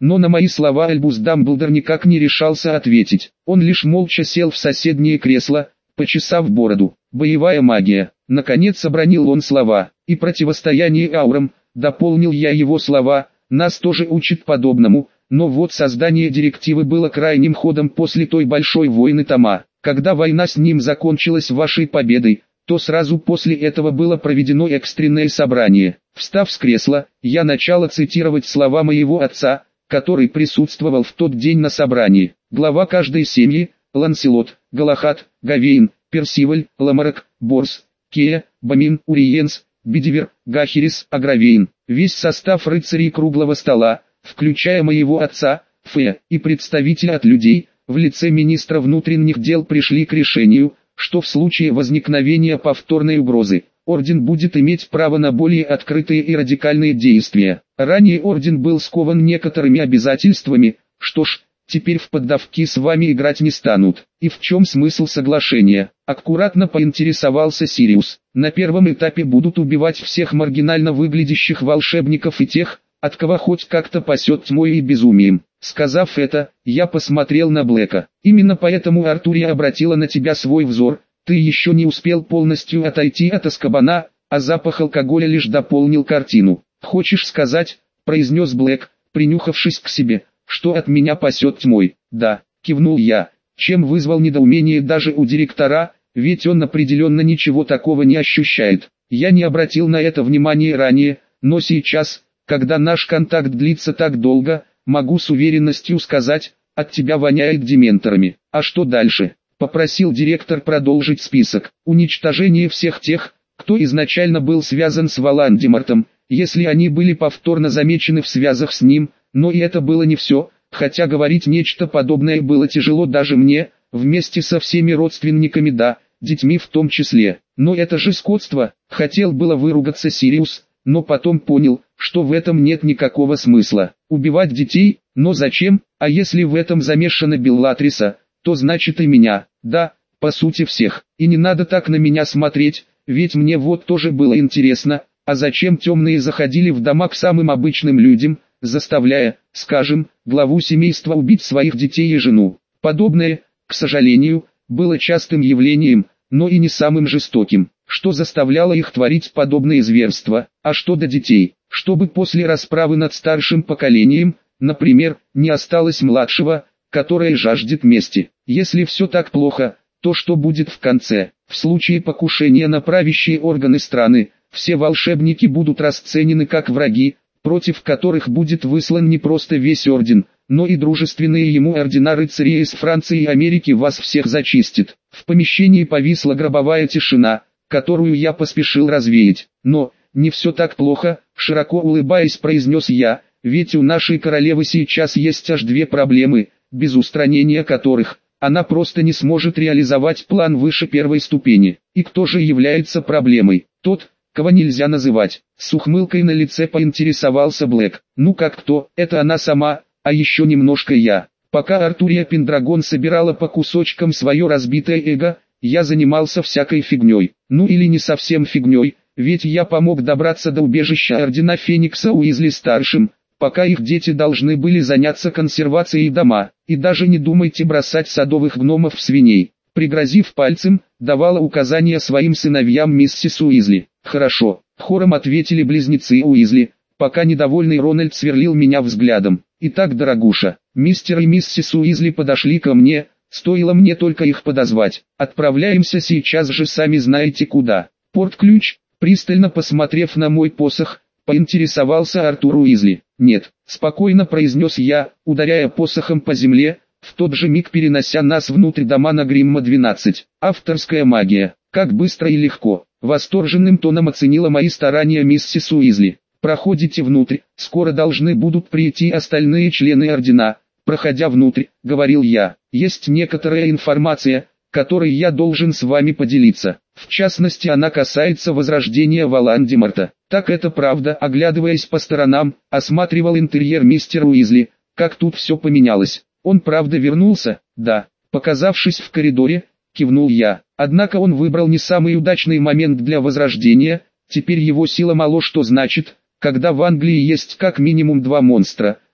Speaker 1: но на мои слова Альбус Дамблдор никак не решался ответить. Он лишь молча сел в соседнее кресло, почесав бороду. «Боевая магия», наконец обронил он слова. «И противостояние аурам», дополнил я его слова, «нас тоже учат подобному». Но вот создание директивы было крайним ходом после той большой войны Тома. Когда война с ним закончилась вашей победой, то сразу после этого было проведено экстренное собрание. Встав с кресла, я начал цитировать слова моего отца, который присутствовал в тот день на собрании. Глава каждой семьи: Ланселот, Галахад, Гавейн, Персиваль, Ламарек, Борс, Кея, Бамин, Уриенс, Бидивер, Гахерис, Агравейн. Весь состав рыцарей круглого стола, включая моего отца, Фе, и представителя от людей, в лице министра внутренних дел пришли к решению, что в случае возникновения повторной угрозы, орден будет иметь право на более открытые и радикальные действия. Ранее орден был скован некоторыми обязательствами, что ж, теперь в поддавки с вами играть не станут. И в чем смысл соглашения? Аккуратно поинтересовался Сириус. На первом этапе будут убивать всех маргинально выглядящих волшебников и тех, от кого хоть как-то пасет тьмой и безумием. Сказав это, я посмотрел на Блэка. Именно поэтому Артурия обратила на тебя свой взор. Ты еще не успел полностью отойти от Азкабана, а запах алкоголя лишь дополнил картину. «Хочешь сказать», — произнес Блэк, принюхавшись к себе, — «что от меня пасет тьмой?» «Да», — кивнул я, чем вызвал недоумение даже у директора, ведь он определенно ничего такого не ощущает. Я не обратил на это внимания ранее, но сейчас, когда наш контакт длится так долго, могу с уверенностью сказать, от тебя воняет дементорами. А что дальше? Попросил директор продолжить список. Уничтожение всех тех, кто изначально был связан с Волан-де-Мортом, если они были повторно замечены в связях с ним, но и это было не все, хотя говорить нечто подобное было тяжело даже мне, вместе со всеми родственниками, да, детьми в том числе. Но это же скотство, хотел было выругаться Сириус, но потом понял, что в этом нет никакого смысла. Убивать детей, но зачем? А если в этом замешана Беллатриса, то значит и меня, да, по сути всех. И не надо так на меня смотреть, ведь мне вот тоже было интересно, а зачем темные заходили в дома к самым обычным людям, заставляя, скажем, главу семейства убить своих детей и жену. Подобное, к сожалению, было частым явлением, но и не самым жестоким. Что заставляло их творить подобные зверства? А что до детей? Чтобы после расправы над старшим поколением, например, не осталось младшего, которое жаждет мести. Если все так плохо, то что будет в конце? В случае покушения на правящие органы страны, все волшебники будут расценены как враги, против которых будет выслан не просто весь орден, но и дружественные ему ордена рыцарей из Франции и Америки. Вас всех зачистит. В помещении повисла гробовая тишина, которую я поспешил развеять. Но, не все так плохо, широко улыбаясь произнес я, ведь у нашей королевы сейчас есть аж две проблемы, без устранения которых она просто не сможет реализовать план выше первой ступени. И кто же является проблемой? Тот, кого нельзя называть. С ухмылкой на лице поинтересовался Блэк. Ну как кто, это она сама, а еще немножко я. Пока Артурия Пендрагон собирала по кусочкам свое разбитое эго, я занимался всякой фигней. Ну или не совсем фигней, ведь я помог добраться до убежища Ордена Феникса Уизли-старшим, пока их дети должны были заняться консервацией дома. И даже не думайте бросать садовых гномов в свиней. Пригрозив пальцем, давала указания своим сыновьям миссис Уизли. «Хорошо», — хором ответили близнецы Уизли, пока недовольный Рональд сверлил меня взглядом. «Итак, дорогуша, мистер и миссис Уизли подошли ко мне, стоило мне только их подозвать. Отправляемся сейчас же сами знаете куда». «Порт-ключ», пристально посмотрев на мой посох, поинтересовался Артур Уизли. «Нет», — спокойно произнес я, ударяя посохом по земле, в тот же миг перенося нас внутрь дома на Гримма-12. «Авторская магия, как быстро и легко», — восторженным тоном оценила мои старания миссис Уизли. «Проходите внутрь, скоро должны будут прийти остальные члены ордена». «Проходя внутрь», — говорил я, — «есть некоторая информация, которой я должен с вами поделиться. В частности, она касается возрождения Волан-де-Морта». «Так это правда», — оглядываясь по сторонам, осматривал интерьер мистер Уизли, как тут все поменялось. «Он правда вернулся?» «Да». Показавшись в коридоре, кивнул я. Однако он выбрал не самый удачный момент для возрождения, теперь его сила мало что значит, когда в Англии есть как минимум два монстра,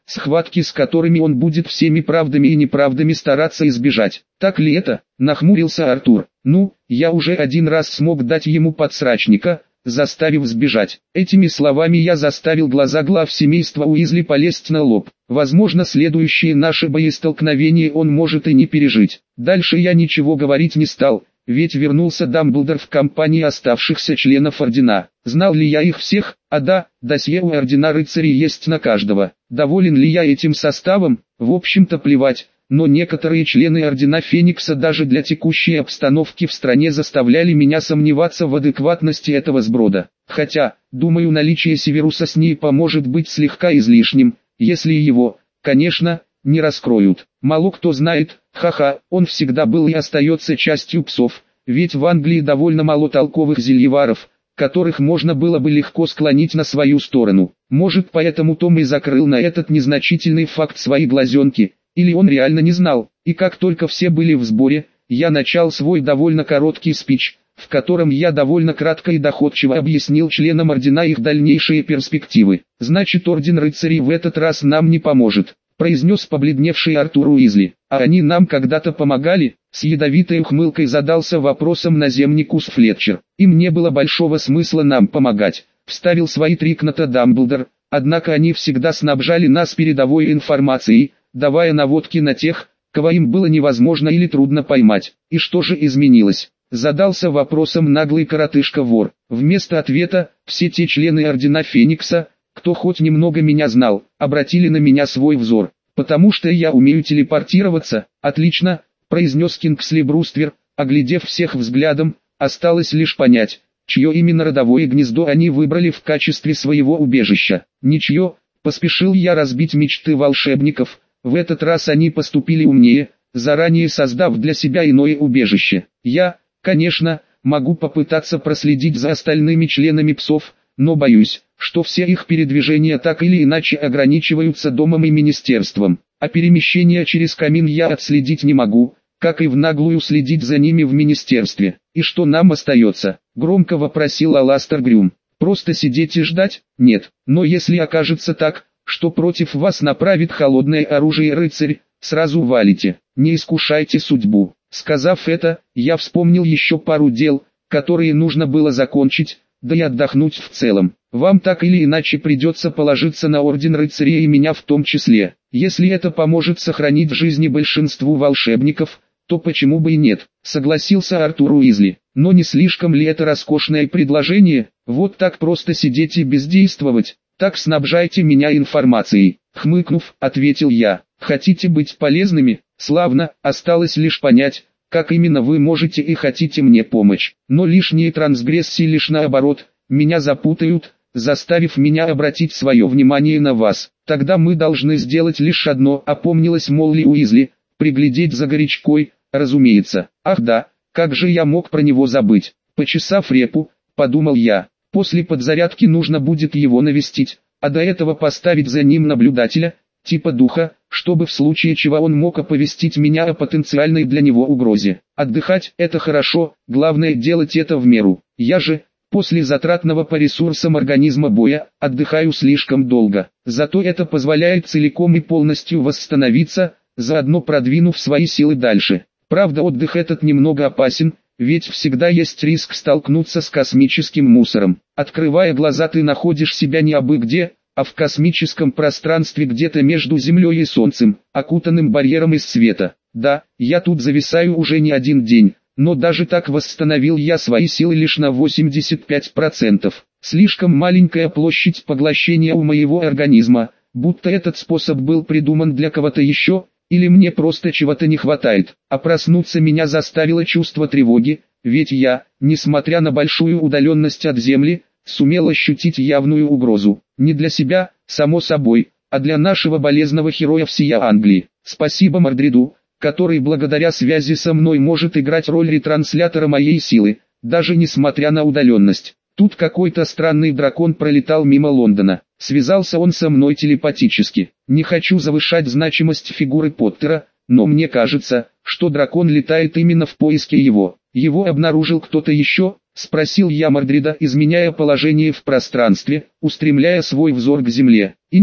Speaker 1: схватки с которыми он будет всеми правдами и неправдами стараться избежать. Так ли это? Нахмурился Артур. Ну, я уже один раз смог дать ему подсрачника, заставив сбежать. Этими словами я заставил глаза глав семейства Уизли полезть на лоб. Возможно, следующие наши боестолкновения он может и не пережить. Дальше я ничего говорить не стал, ведь вернулся Дамблдор в компании оставшихся членов Ордена. Знал ли я их всех? А да, досье у Ордена Рыцарей есть на каждого. Доволен ли я этим составом? В общем-то плевать. Но некоторые члены Ордена Феникса даже для текущей обстановки в стране заставляли меня сомневаться в адекватности этого сброда. Хотя, думаю, наличие Северуса Снейпа может быть слегка излишним, если его, конечно, не раскроют. Мало кто знает, ха-ха, он всегда был и остается частью псов, ведь в Англии довольно мало толковых зельеваров, которых можно было бы легко склонить на свою сторону. Может, поэтому Том и закрыл на этот незначительный факт свои глазенки. Или он реально не знал, и как только все были в сборе, я начал свой довольно короткий спич, в котором я довольно кратко и доходчиво объяснил членам Ордена их дальнейшие перспективы. «Значит, Орден Рыцарей в этот раз нам не поможет», произнес побледневший Артур Уизли. «А они нам когда-то помогали?» С ядовитой ухмылкой задался вопросом наземникус Флетчер. «Им не было большого смысла нам помогать», вставил свои три кнота Дамблдор, «однако они всегда снабжали нас передовой информацией, давая наводки на тех, кого им было невозможно или трудно поймать. И что же изменилось?» Задался вопросом наглый коротышка-вор. Вместо ответа, все те члены Ордена Феникса, кто хоть немного меня знал, обратили на меня свой взор. «Потому что я умею телепортироваться». «Отлично», произнес Кингсли Бруствер, оглядев всех взглядом, осталось лишь понять, чье именно родовое гнездо они выбрали в качестве своего убежища. «Ничье», поспешил я разбить мечты волшебников. В этот раз они поступили умнее, заранее создав для себя иное убежище. Я, конечно, могу попытаться проследить за остальными членами псов, но боюсь, что все их передвижения так или иначе ограничиваются домом и министерством, а перемещения через камин я отследить не могу, как и в наглую следить за ними в министерстве. «И что нам остается?» — громко вопросил Аластер Грюм. «Просто сидеть и ждать? Нет, но если окажется так, что против вас направит холодное оружие рыцарь, сразу валите, не искушайте судьбу». Сказав это, я вспомнил еще пару дел, которые нужно было закончить, да и отдохнуть в целом. «Вам так или иначе придется положиться на Орден Рыцарей и меня в том числе. Если это поможет сохранить жизни большинству волшебников, то почему бы и нет», согласился Артур Уизли. «Но не слишком ли это роскошное предложение, вот так просто сидеть и бездействовать? Так снабжайте меня информацией», хмыкнув, ответил я. «Хотите быть полезными? Славно, осталось лишь понять, как именно вы можете и хотите мне помочь. Но лишние трансгрессии лишь наоборот, меня запутают, заставив меня обратить свое внимание на вас. Тогда мы должны сделать лишь одно», опомнилась Молли Уизли, «приглядеть за горячкой, разумеется». «Ах да, как же я мог про него забыть?» Почесав репу, подумал я. После подзарядки нужно будет его навестить, а до этого поставить за ним наблюдателя, типа духа, чтобы в случае чего он мог оповестить меня о потенциальной для него угрозе. Отдыхать – это хорошо, главное делать это в меру. Я же, после затратного по ресурсам организма боя, отдыхаю слишком долго. Зато это позволяет целиком и полностью восстановиться, заодно продвинув свои силы дальше. Правда, отдых этот немного опасен, ведь всегда есть риск столкнуться с космическим мусором. Открывая глаза, ты находишь себя не абы где, а в космическом пространстве где-то между Землей и Солнцем, окутанным барьером из света. Да, я тут зависаю уже не один день, но даже так восстановил я свои силы лишь на 85%. Слишком маленькая площадь поглощения у моего организма, будто этот способ был придуман для кого-то еще, или мне просто чего-то не хватает. А проснуться меня заставило чувство тревоги, ведь я, несмотря на большую удаленность от Земли, сумел ощутить явную угрозу. Не для себя, само собой, а для нашего болезного героя всея Англии. Спасибо Мордриду, который благодаря связи со мной может играть роль ретранслятора моей силы, даже несмотря на удаленность. Тут какой-то странный дракон пролетал мимо Лондона. Связался он со мной телепатически. Не хочу завышать значимость фигуры Поттера, но мне кажется, что дракон летает именно в поиске его. «Его обнаружил кто-то еще?» — спросил я Мордрида, изменяя положение в пространстве, устремляя свой взор к земле. «И нет»,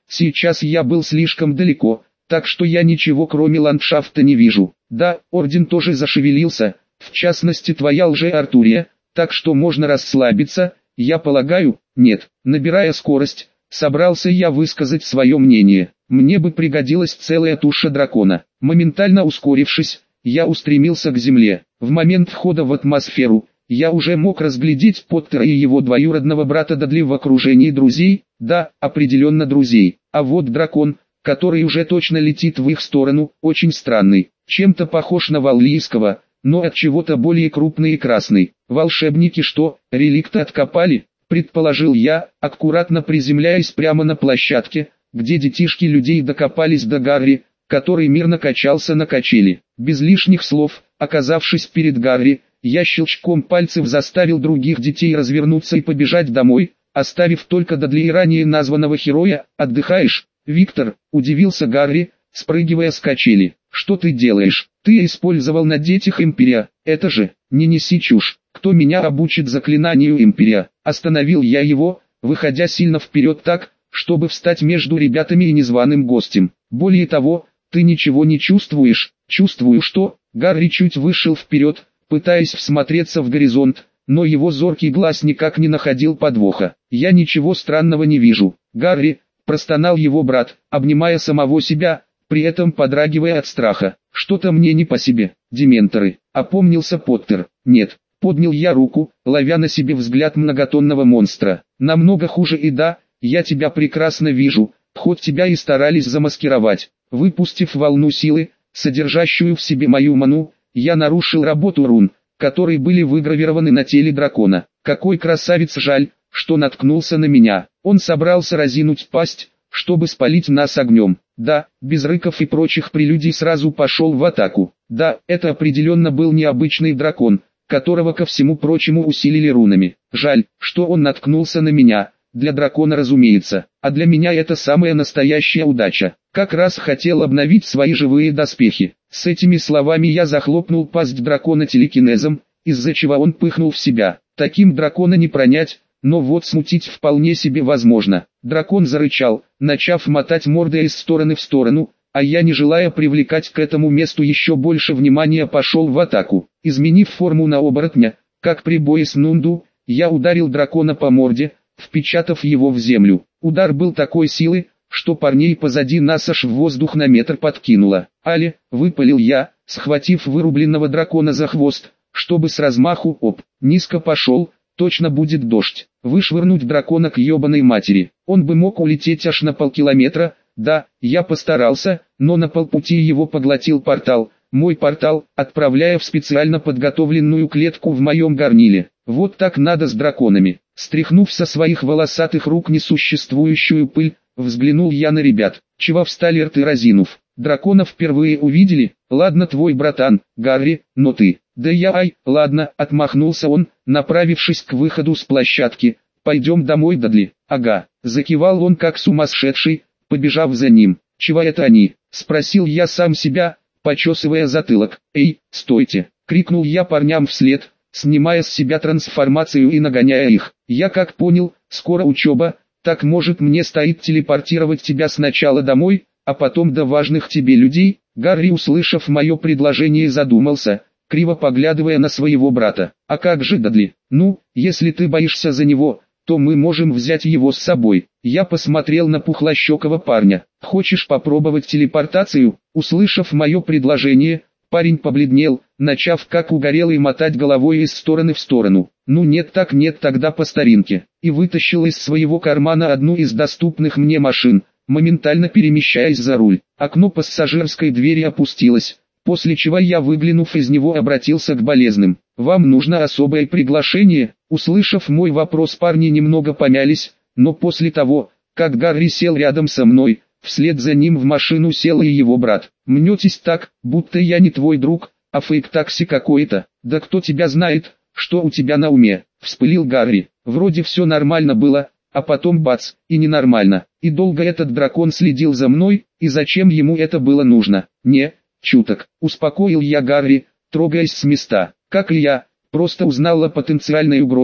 Speaker 1: Сейчас я был слишком далеко, так что я ничего кроме ландшафта не вижу. Да, Орден тоже зашевелился, в частности твоя лже-Артурия, так что можно расслабиться, я полагаю. Нет, набирая скорость, собрался я высказать свое мнение. Мне бы пригодилась целая туша дракона. Моментально ускорившись, я устремился к земле. В момент входа в атмосферу, я уже мог разглядеть Поттера и его двоюродного брата Дадли в окружении друзей, да, определенно друзей. А вот дракон, который уже точно летит в их сторону, очень странный, чем-то похож на валлийского, но от чего-то более крупный и красный. Волшебники что, реликты откопали? Предположил я, аккуратно приземляясь прямо на площадке, где детишки людей докопались до Гарри, который мирно качался на качели. Без лишних слов, оказавшись перед Гарри, я щелчком пальцев заставил других детей развернуться и побежать домой, оставив только Дадли и ранее названного героя. «Отдыхаешь, Виктор?» – удивился Гарри, спрыгивая с качели. «Что ты делаешь? Ты использовал на детях Империя, это же, не неси чушь. Кто меня обучит заклинанию Империя?» Остановил я его, выходя сильно вперед так, чтобы встать между ребятами и незваным гостем. «Более того, ты ничего не чувствуешь?» «Чувствую что?» Гарри чуть вышел вперед, пытаясь всмотреться в горизонт, но его зоркий глаз никак не находил подвоха. «Я ничего странного не вижу, Гарри», – простонал его брат, обнимая самого себя, при этом подрагивая от страха. «Что-то мне не по себе, дементоры», – опомнился Поттер. «Нет». Поднял я руку, ловя на себе взгляд многотонного монстра. «Намного хуже, и да, я тебя прекрасно вижу, хоть тебя и старались замаскировать». Выпустив волну силы, содержащую в себе мою ману, я нарушил работу рун, которые были выгравированы на теле дракона. Какой красавец, жаль, что наткнулся на меня. Он собрался разинуть пасть, чтобы спалить нас огнем. Да, без рыков и прочих прелюдий сразу пошел в атаку. Да, это определенно был необычный дракон, которого ко всему прочему усилили рунами. Жаль, что он наткнулся на меня. Для дракона, разумеется, а для меня это самая настоящая удача. Как раз хотел обновить свои живые доспехи. С этими словами я захлопнул пасть дракона телекинезом, из-за чего он пыхнул в себя. Таким дракона не пронять, но вот смутить вполне себе возможно. Дракон зарычал, начав мотать мордой из стороны в сторону, а я, не желая привлекать к этому месту еще больше внимания, пошел в атаку. Изменив форму на оборотня, как при бое с Нунду, я ударил дракона по морде, впечатав его в землю. Удар был такой силы, что парней позади нас аж в воздух на метр подкинуло. «Али!» — выпалил я, схватив вырубленного дракона за хвост, чтобы с размаху, низко пошел, точно будет дождь, вышвырнуть дракона к ебаной матери. Он бы мог улететь аж на полкилометра. Да, я постарался, но на полпути его поглотил портал, мой портал, отправляя в специально подготовленную клетку в моем горниле. Вот так надо с драконами. Стряхнув со своих волосатых рук несуществующую пыль, взглянул я на ребят. Чего встали рты разинув? Драконов впервые увидели? Ладно, твой братан, Гарри, но ты. Да я ладно, отмахнулся он, направившись к выходу с площадки. Пойдем домой, Дадли. Ага, закивал он как сумасшедший, побежав за ним. «Чего это они?» – спросил я сам себя, почесывая затылок. «Эй, стойте!» – крикнул я парням вслед, снимая с себя трансформацию и нагоняя их. «Я как понял, скоро учеба, так может мне стоит телепортировать тебя сначала домой, а потом до важных тебе людей?» Гарри, услышав мое предложение, задумался, криво поглядывая на своего брата. «А как же Дадли? Ну, если ты боишься за него, то мы можем взять его с собой». Я посмотрел на пухлощекого парня. «Хочешь попробовать телепортацию?» Услышав мое предложение, парень побледнел, начав как угорелый мотать головой из стороны в сторону. «Ну нет, так нет, тогда по старинке». И вытащил из своего кармана одну из доступных мне машин, моментально перемещаясь за руль. Окно пассажирской двери опустилось, после чего я, выглянув из него, обратился к болезным. «Вам нужно особое приглашение?» Услышав мой вопрос, парни немного помялись, но после того, как Гарри сел рядом со мной, вслед за ним в машину сел и его брат. «Мнетесь так, будто я не твой друг, а фейк-такси какой-то. Да кто тебя знает, что у тебя на уме?» — вспылил Гарри. «Вроде все нормально было, а потом бац, и ненормально. И долго этот дракон следил за мной, и зачем ему это было нужно?» «Не, чуток», — успокоил я Гарри, трогаясь с места. «Как и я, просто узнал о потенциальной угрозе,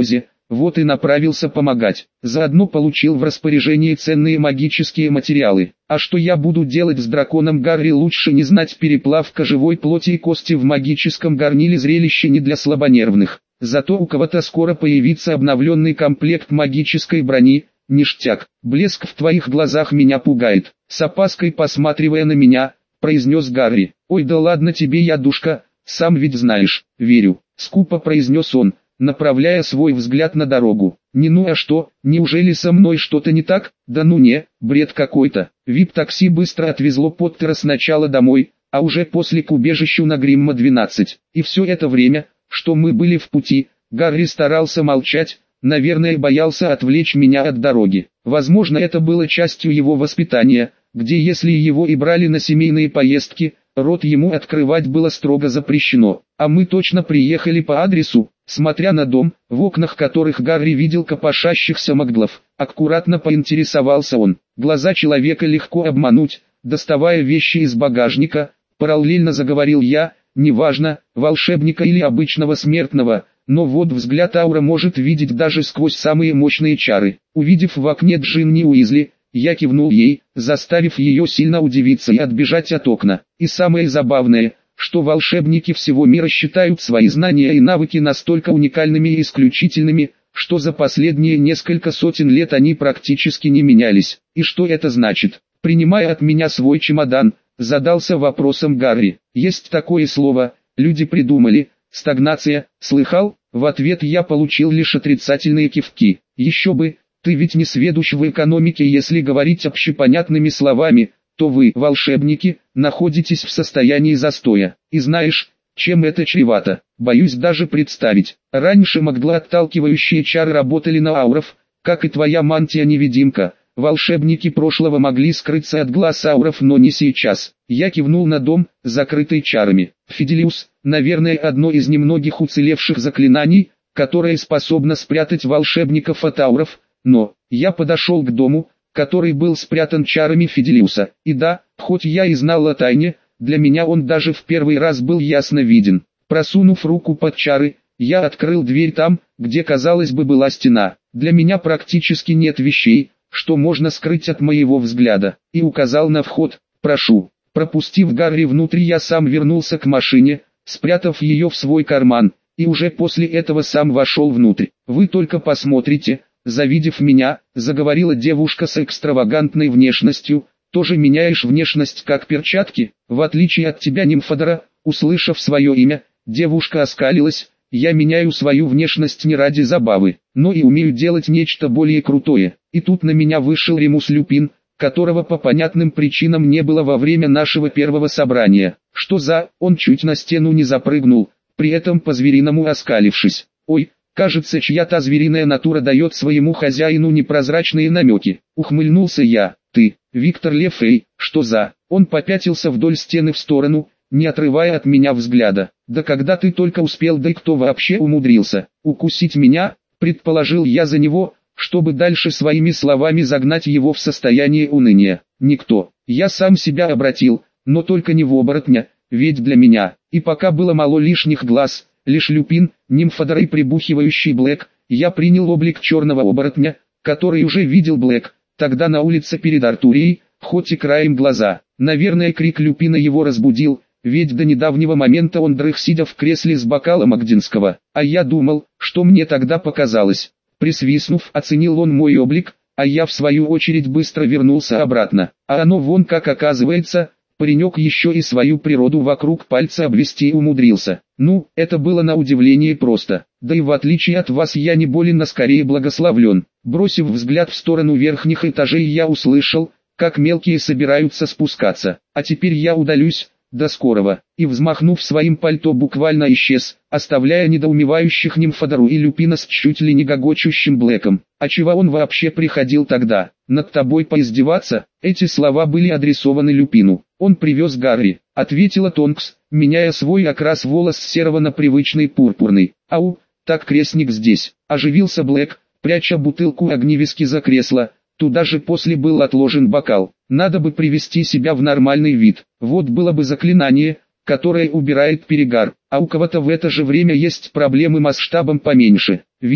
Speaker 1: вот и направился помогать. Заодно получил в распоряжение ценные магические материалы. А что я буду делать с драконом Гарри, лучше не знать. Переплавка живой плоти и кости в магическом горниле — зрелище не для слабонервных. Зато у кого-то скоро появится обновленный комплект магической брони. Ништяк. Блеск в твоих глазах меня пугает. С опаской посматривая на меня, произнес Гарри. Ой, да ладно тебе, ядушка, сам ведь знаешь. Верю, скупо произнес он, направляя свой взгляд на дорогу. Ну а что, неужели со мной что-то не так? Да ну не, бред какой-то. Вип-такси быстро отвезло Поттера сначала домой, а уже после к убежищу на Гримма 12. И все это время, что мы были в пути, Гарри старался молчать, наверное, боялся отвлечь меня от дороги. Возможно, это было частью его воспитания, где если его и брали на семейные поездки, рот ему открывать было строго запрещено. А мы точно приехали по адресу. Смотря на дом, в окнах которых Гарри видел копошащихся маглов, аккуратно поинтересовался он. Глаза человека легко обмануть, доставая вещи из багажника, параллельно заговорил я, неважно, волшебника или обычного смертного, но вот взгляд аура может видеть даже сквозь самые мощные чары. Увидев в окне Джинни Уизли, я кивнул ей, заставив ее сильно удивиться и отбежать от окна. И самое забавное, что волшебники всего мира считают свои знания и навыки настолько уникальными и исключительными, что за последние несколько сотен лет они практически не менялись. И что это значит? Принимая от меня свой чемодан, задался вопросом Гарри. Есть такое слово, люди придумали, стагнация, слыхал? В ответ я получил лишь отрицательные кивки. Еще бы, ты ведь не сведущ в экономике, если говорить общепонятными словами, то вы, волшебники, находитесь в состоянии застоя. И знаешь, чем это чревато? Боюсь даже представить. Раньше маглоотталкивающие чары работали на ауров, как и твоя мантия-невидимка. Волшебники прошлого могли скрыться от глаз ауров, но не сейчас. Я кивнул на дом, закрытый чарами. Фиделиус, наверное, одно из немногих уцелевших заклинаний, которое способно спрятать волшебников от ауров, но я подошел к дому, который был спрятан чарами Фиделиуса. И да, хоть я и знал о тайне, для меня он даже в первый раз был ясно виден. Просунув руку под чары, я открыл дверь там, где, казалось бы, была стена. Для меня практически нет вещей, что можно скрыть от моего взгляда, и указал на вход. Прошу. Пропустив Гарри внутрь, я сам вернулся к машине, спрятав ее в свой карман, и уже после этого сам вошел внутрь. Вы только посмотрите. Завидев меня, заговорила девушка с экстравагантной внешностью. Тоже меняешь внешность как перчатки? В отличие от тебя, Нимфодора. Услышав свое имя, девушка оскалилась. Я меняю свою внешность не ради забавы, но и умею делать нечто более крутое. И тут на меня вышел Ремус Люпин, которого по понятным причинам не было во время нашего первого собрания. Что за... Он чуть на стену не запрыгнул, при этом по-звериному оскалившись. Ой, кажется, чья-то звериная натура дает своему хозяину непрозрачные намеки. Ухмыльнулся я. Ты, Виктор Лефей, что за... Он попятился вдоль стены в сторону, не отрывая от меня взгляда. Да когда ты только успел, да и кто вообще умудрился укусить меня, предположил я за него, чтобы дальше своими словами загнать его в состояние уныния. Никто. Я сам себя обратил, но только не в оборотня, ведь для меня, и пока было мало лишних глаз, лишь Люпин, Нимфодор и прибухивающий Блэк, я принял облик черного оборотня, который уже видел Блэк, тогда на улице перед Артурией, хоть и краем глаза. Наверное, крик Люпина его разбудил, ведь до недавнего момента он дрых, сидя в кресле с бокалом Агдинского, а я думал, что мне тогда показалось. Присвистнув, оценил он мой облик, а я в свою очередь быстро вернулся обратно. А оно вон как оказывается, паренек еще и свою природу вокруг пальца обвести умудрился. Ну, это было на удивление просто. Да и в отличие от вас я не болен, а скорее благословлен. Бросив взгляд в сторону верхних этажей, я услышал, как мелкие собираются спускаться. А теперь я удалюсь. До скорого, и взмахнув своим пальто буквально исчез, оставляя недоумевающих Нимфодору и Люпина с чуть ли не гогочущим Блэком. А чего он вообще приходил тогда? Над тобой поиздеваться? Эти слова были адресованы Люпину. Он привез Гарри, ответила Тонкс, меняя свой окрас волос с серого на привычный пурпурный. Ау, так крестник здесь. Оживился Блэк, пряча бутылку огневиски за кресло. Туда же после был отложен бокал. Надо бы привести себя в нормальный вид. Вот было бы заклинание, которое убирает перегар. А у кого-то в это же время есть проблемы масштабом поменьше. Вижу,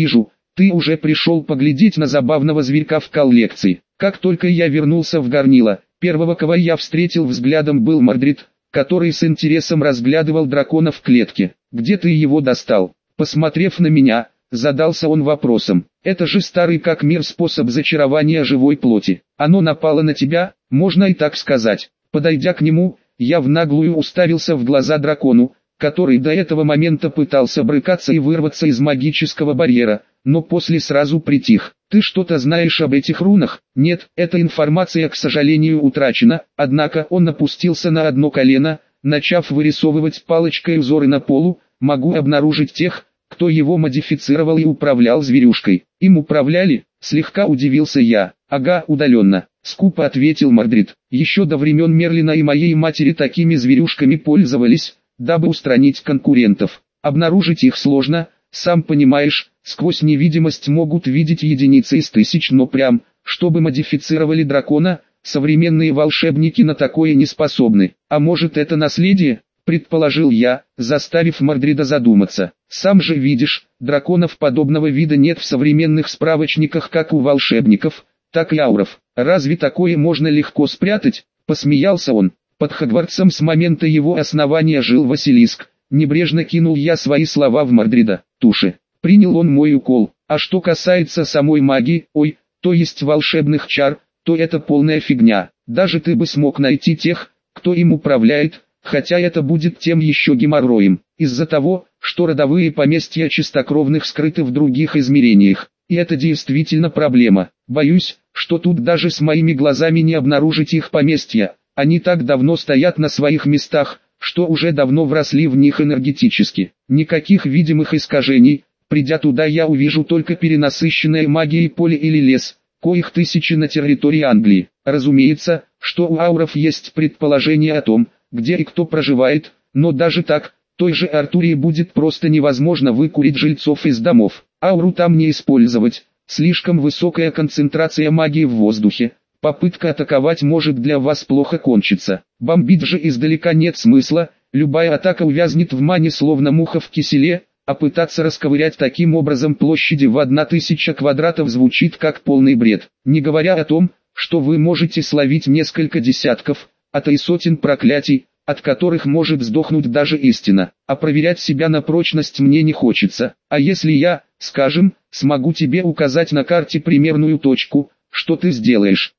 Speaker 1: Ты уже пришел поглядеть на забавного зверька в коллекции. Как только я вернулся в горнило, первого кого я встретил взглядом был Мордрид, который с интересом разглядывал дракона в клетке. «Где ты его достал?» Посмотрев на меня, задался он вопросом. «Это же старый как мир способ зачарования живой плоти. Оно напало на тебя, можно и так сказать». Подойдя к нему, я в наглую уставился в глаза дракону, который до этого момента пытался брыкаться и вырваться из магического барьера, но после сразу притих. «Ты что-то знаешь об этих рунах?» «Нет, эта информация, к сожалению, утрачена». Однако он опустился на одно колено, начав вырисовывать палочкой узоры на полу. «Могу обнаружить тех, кто его модифицировал и управлял зверюшкой». «Им управляли?» — слегка удивился я. «Ага, удаленно», — скупо ответил Мордрид. «Еще до времен Мерлина и моей матери такими зверюшками пользовались, дабы устранить конкурентов. Обнаружить их сложно, сам понимаешь, сквозь невидимость могут видеть единицы из тысяч, но прям, чтобы модифицировали дракона, современные волшебники на такое не способны. А может, это наследие?» — предположил я, заставив Мордрида задуматься. «Сам же видишь, драконов подобного вида нет в современных справочниках как у волшебников, так и ауров. Разве такое можно легко спрятать?» — посмеялся он. «Под Хогвартсом с момента его основания жил Василиск». Небрежно кинул я свои слова в Мордрида. «Туши». Принял он мой укол. «А что касается самой магии, то есть волшебных чар, то это полная фигня. Даже ты бы смог найти тех, кто им управляет, хотя это будет тем еще геморроем, из-за того, что родовые поместья чистокровных скрыты в других измерениях. И это действительно проблема. Боюсь, что тут даже с моими глазами не обнаружить их поместья. Они так давно стоят на своих местах, что уже давно вросли в них энергетически. Никаких видимых искажений. Придя туда, я увижу только перенасыщенное магией поле или лес, коих тысячи на территории Англии. Разумеется, что у ауров есть предположение о том, где и кто проживает, но даже так, той же Артурии будет просто невозможно выкурить жильцов из домов. Ауру там не использовать, слишком высокая концентрация магии в воздухе. Попытка атаковать может для вас плохо кончиться. Бомбить же издалека нет смысла, любая атака увязнет в мане словно муха в киселе, а пытаться расковырять таким образом площади в 1000 квадратов звучит как полный бред. Не говоря о том, что вы можете словить несколько десятков, а то и сотен проклятий, от которых может сдохнуть даже истина. А проверять себя на прочность мне не хочется. А если я, скажем, смогу тебе указать на карте примерную точку, что ты сделаешь?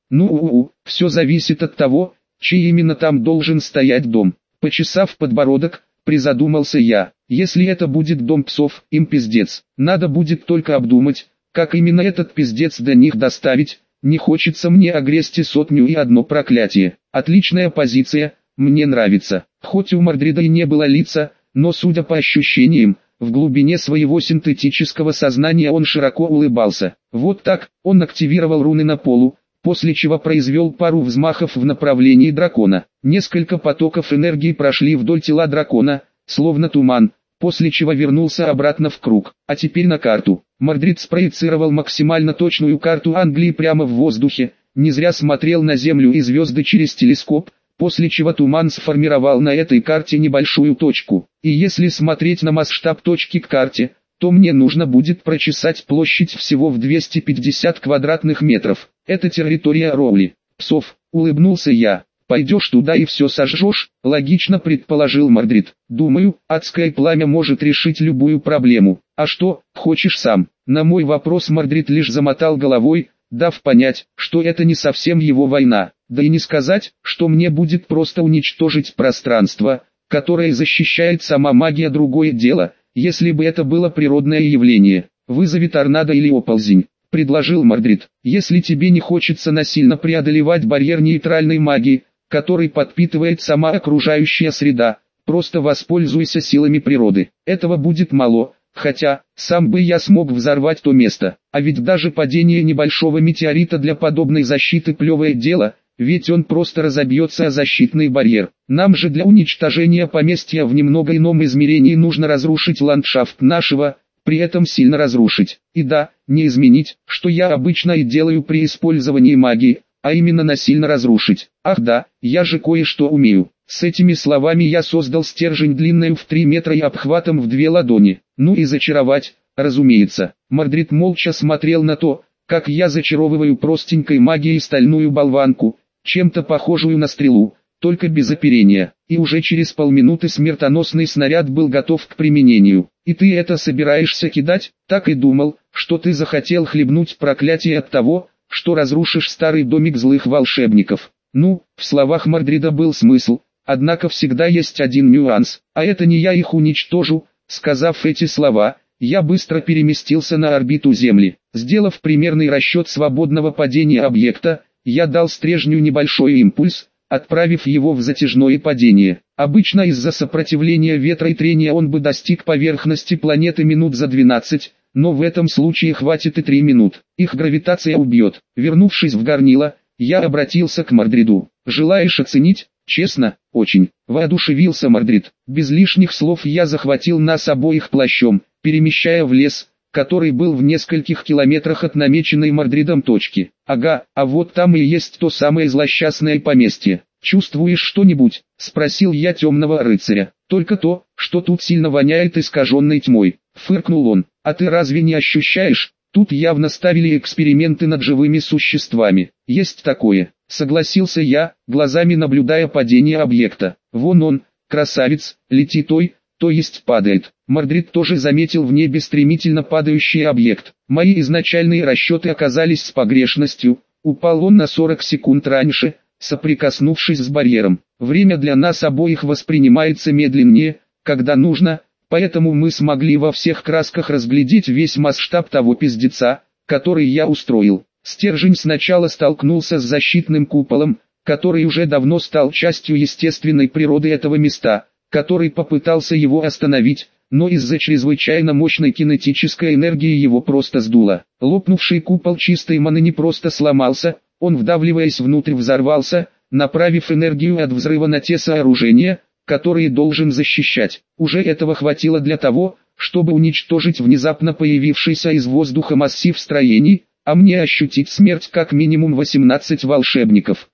Speaker 1: Все зависит от того, чей именно там должен стоять дом. Почесав подбородок, призадумался я. Если это будет дом псов, им пиздец. Надо будет только обдумать, как именно этот пиздец до них доставить. Не хочется мне огрести 101 проклятие. Отличная позиция, мне нравится. Хоть у Мордрида и не было лица, но судя по ощущениям, в глубине своего синтетического сознания он широко улыбался. Вот так, он активировал руны на полу, после чего произвел пару взмахов в направлении дракона. Несколько потоков энергии прошли вдоль тела дракона, словно туман, после чего вернулся обратно в круг. А теперь на карту. Мордрид спроецировал максимально точную карту Англии прямо в воздухе, не зря смотрел на Землю и звезды через телескоп, после чего туман сформировал на этой карте небольшую точку. И если смотреть на масштаб точки к карте, то мне нужно будет прочесать площадь всего в 250 квадратных метров. Это территория Роули. Псов, улыбнулся я. «Пойдешь туда и все сожжешь?» — логично предположил Мордрид. «Думаю, адское пламя может решить любую проблему. А что, хочешь сам?» На мой вопрос Мордрид лишь замотал головой, дав понять, что это не совсем его война. Да и не сказать, что мне будет просто уничтожить пространство, которое защищает сама магия. Другое дело, если бы это было природное явление. «Вызови торнадо или оползень», — предложил Мордрид. «Если тебе не хочется насильно преодолевать барьер нейтральной магии, который подпитывает сама окружающая среда, просто воспользуйся силами природы. Этого будет мало, хотя, сам бы я смог взорвать то место. А ведь даже падение небольшого метеорита для подобной защиты плевое дело, ведь он просто разобьется о защитный барьер. Нам же для уничтожения поместья в немного ином измерении нужно разрушить ландшафт нашего, при этом сильно разрушить. И да, не изменить, что я обычно и делаю при использовании магии, а именно насильно разрушить. Ах да, я же кое-что умею. С этими словами я создал стержень длиной в 3 метра и обхватом в 2 ладони. Ну и зачаровать, разумеется. Мордрид молча смотрел на то, как я зачаровываю простенькой магией стальную болванку, чем-то похожую на стрелу, только без оперения, и уже через полминуты смертоносный снаряд был готов к применению. И ты это собираешься кидать? Так и думал, что ты захотел хлебнуть проклятие от того, что разрушишь старый домик злых волшебников. Ну, в словах Мордрида был смысл, однако всегда есть один нюанс, а это не я их уничтожу. Сказав эти слова, я быстро переместился на орбиту Земли. Сделав примерный расчет свободного падения объекта, я дал стержню небольшой импульс, отправив его в затяжное падение. Обычно из-за сопротивления ветра и трения он бы достиг поверхности планеты минут за 12, но в этом случае хватит и 3 минут. Их гравитация убьет. Вернувшись в горнило, я обратился к Мордриду. «Желаешь оценить?» «Честно, очень». Воодушевился Мордрид. Без лишних слов я захватил нас обоих плащом, перемещая в лес, который был в нескольких километрах от намеченной Мордридом точки. «Ага, а вот там и есть то самое злосчастное поместье. Чувствуешь что-нибудь?» — спросил я темного рыцаря. «Только то, что тут сильно воняет искаженной тьмой», — фыркнул он. «А ты разве не ощущаешь? Тут явно ставили эксперименты над живыми существами». «Есть такое», — согласился я, глазами наблюдая падение объекта. «Вон он, красавец, летит то есть падает». Мордрид тоже заметил в небе стремительно падающий объект. Мои изначальные расчеты оказались с погрешностью. Упал он на 40 секунд раньше, соприкоснувшись с барьером. Время для нас обоих воспринимается медленнее, когда нужно, поэтому мы смогли во всех красках разглядеть весь масштаб того пиздеца, который я устроил. Стержень сначала столкнулся с защитным куполом, который уже давно стал частью естественной природы этого места, который попытался его остановить, но из-за чрезвычайно мощной кинетической энергии его просто сдуло. Лопнувший купол чистой маны не просто сломался, он, вдавливаясь внутрь, взорвался, направив энергию от взрыва на те сооружения, которые должен защищать. Уже этого хватило для того, чтобы уничтожить внезапно появившийся из воздуха массив строений, а мне ощутить смерть как минимум 18 волшебников.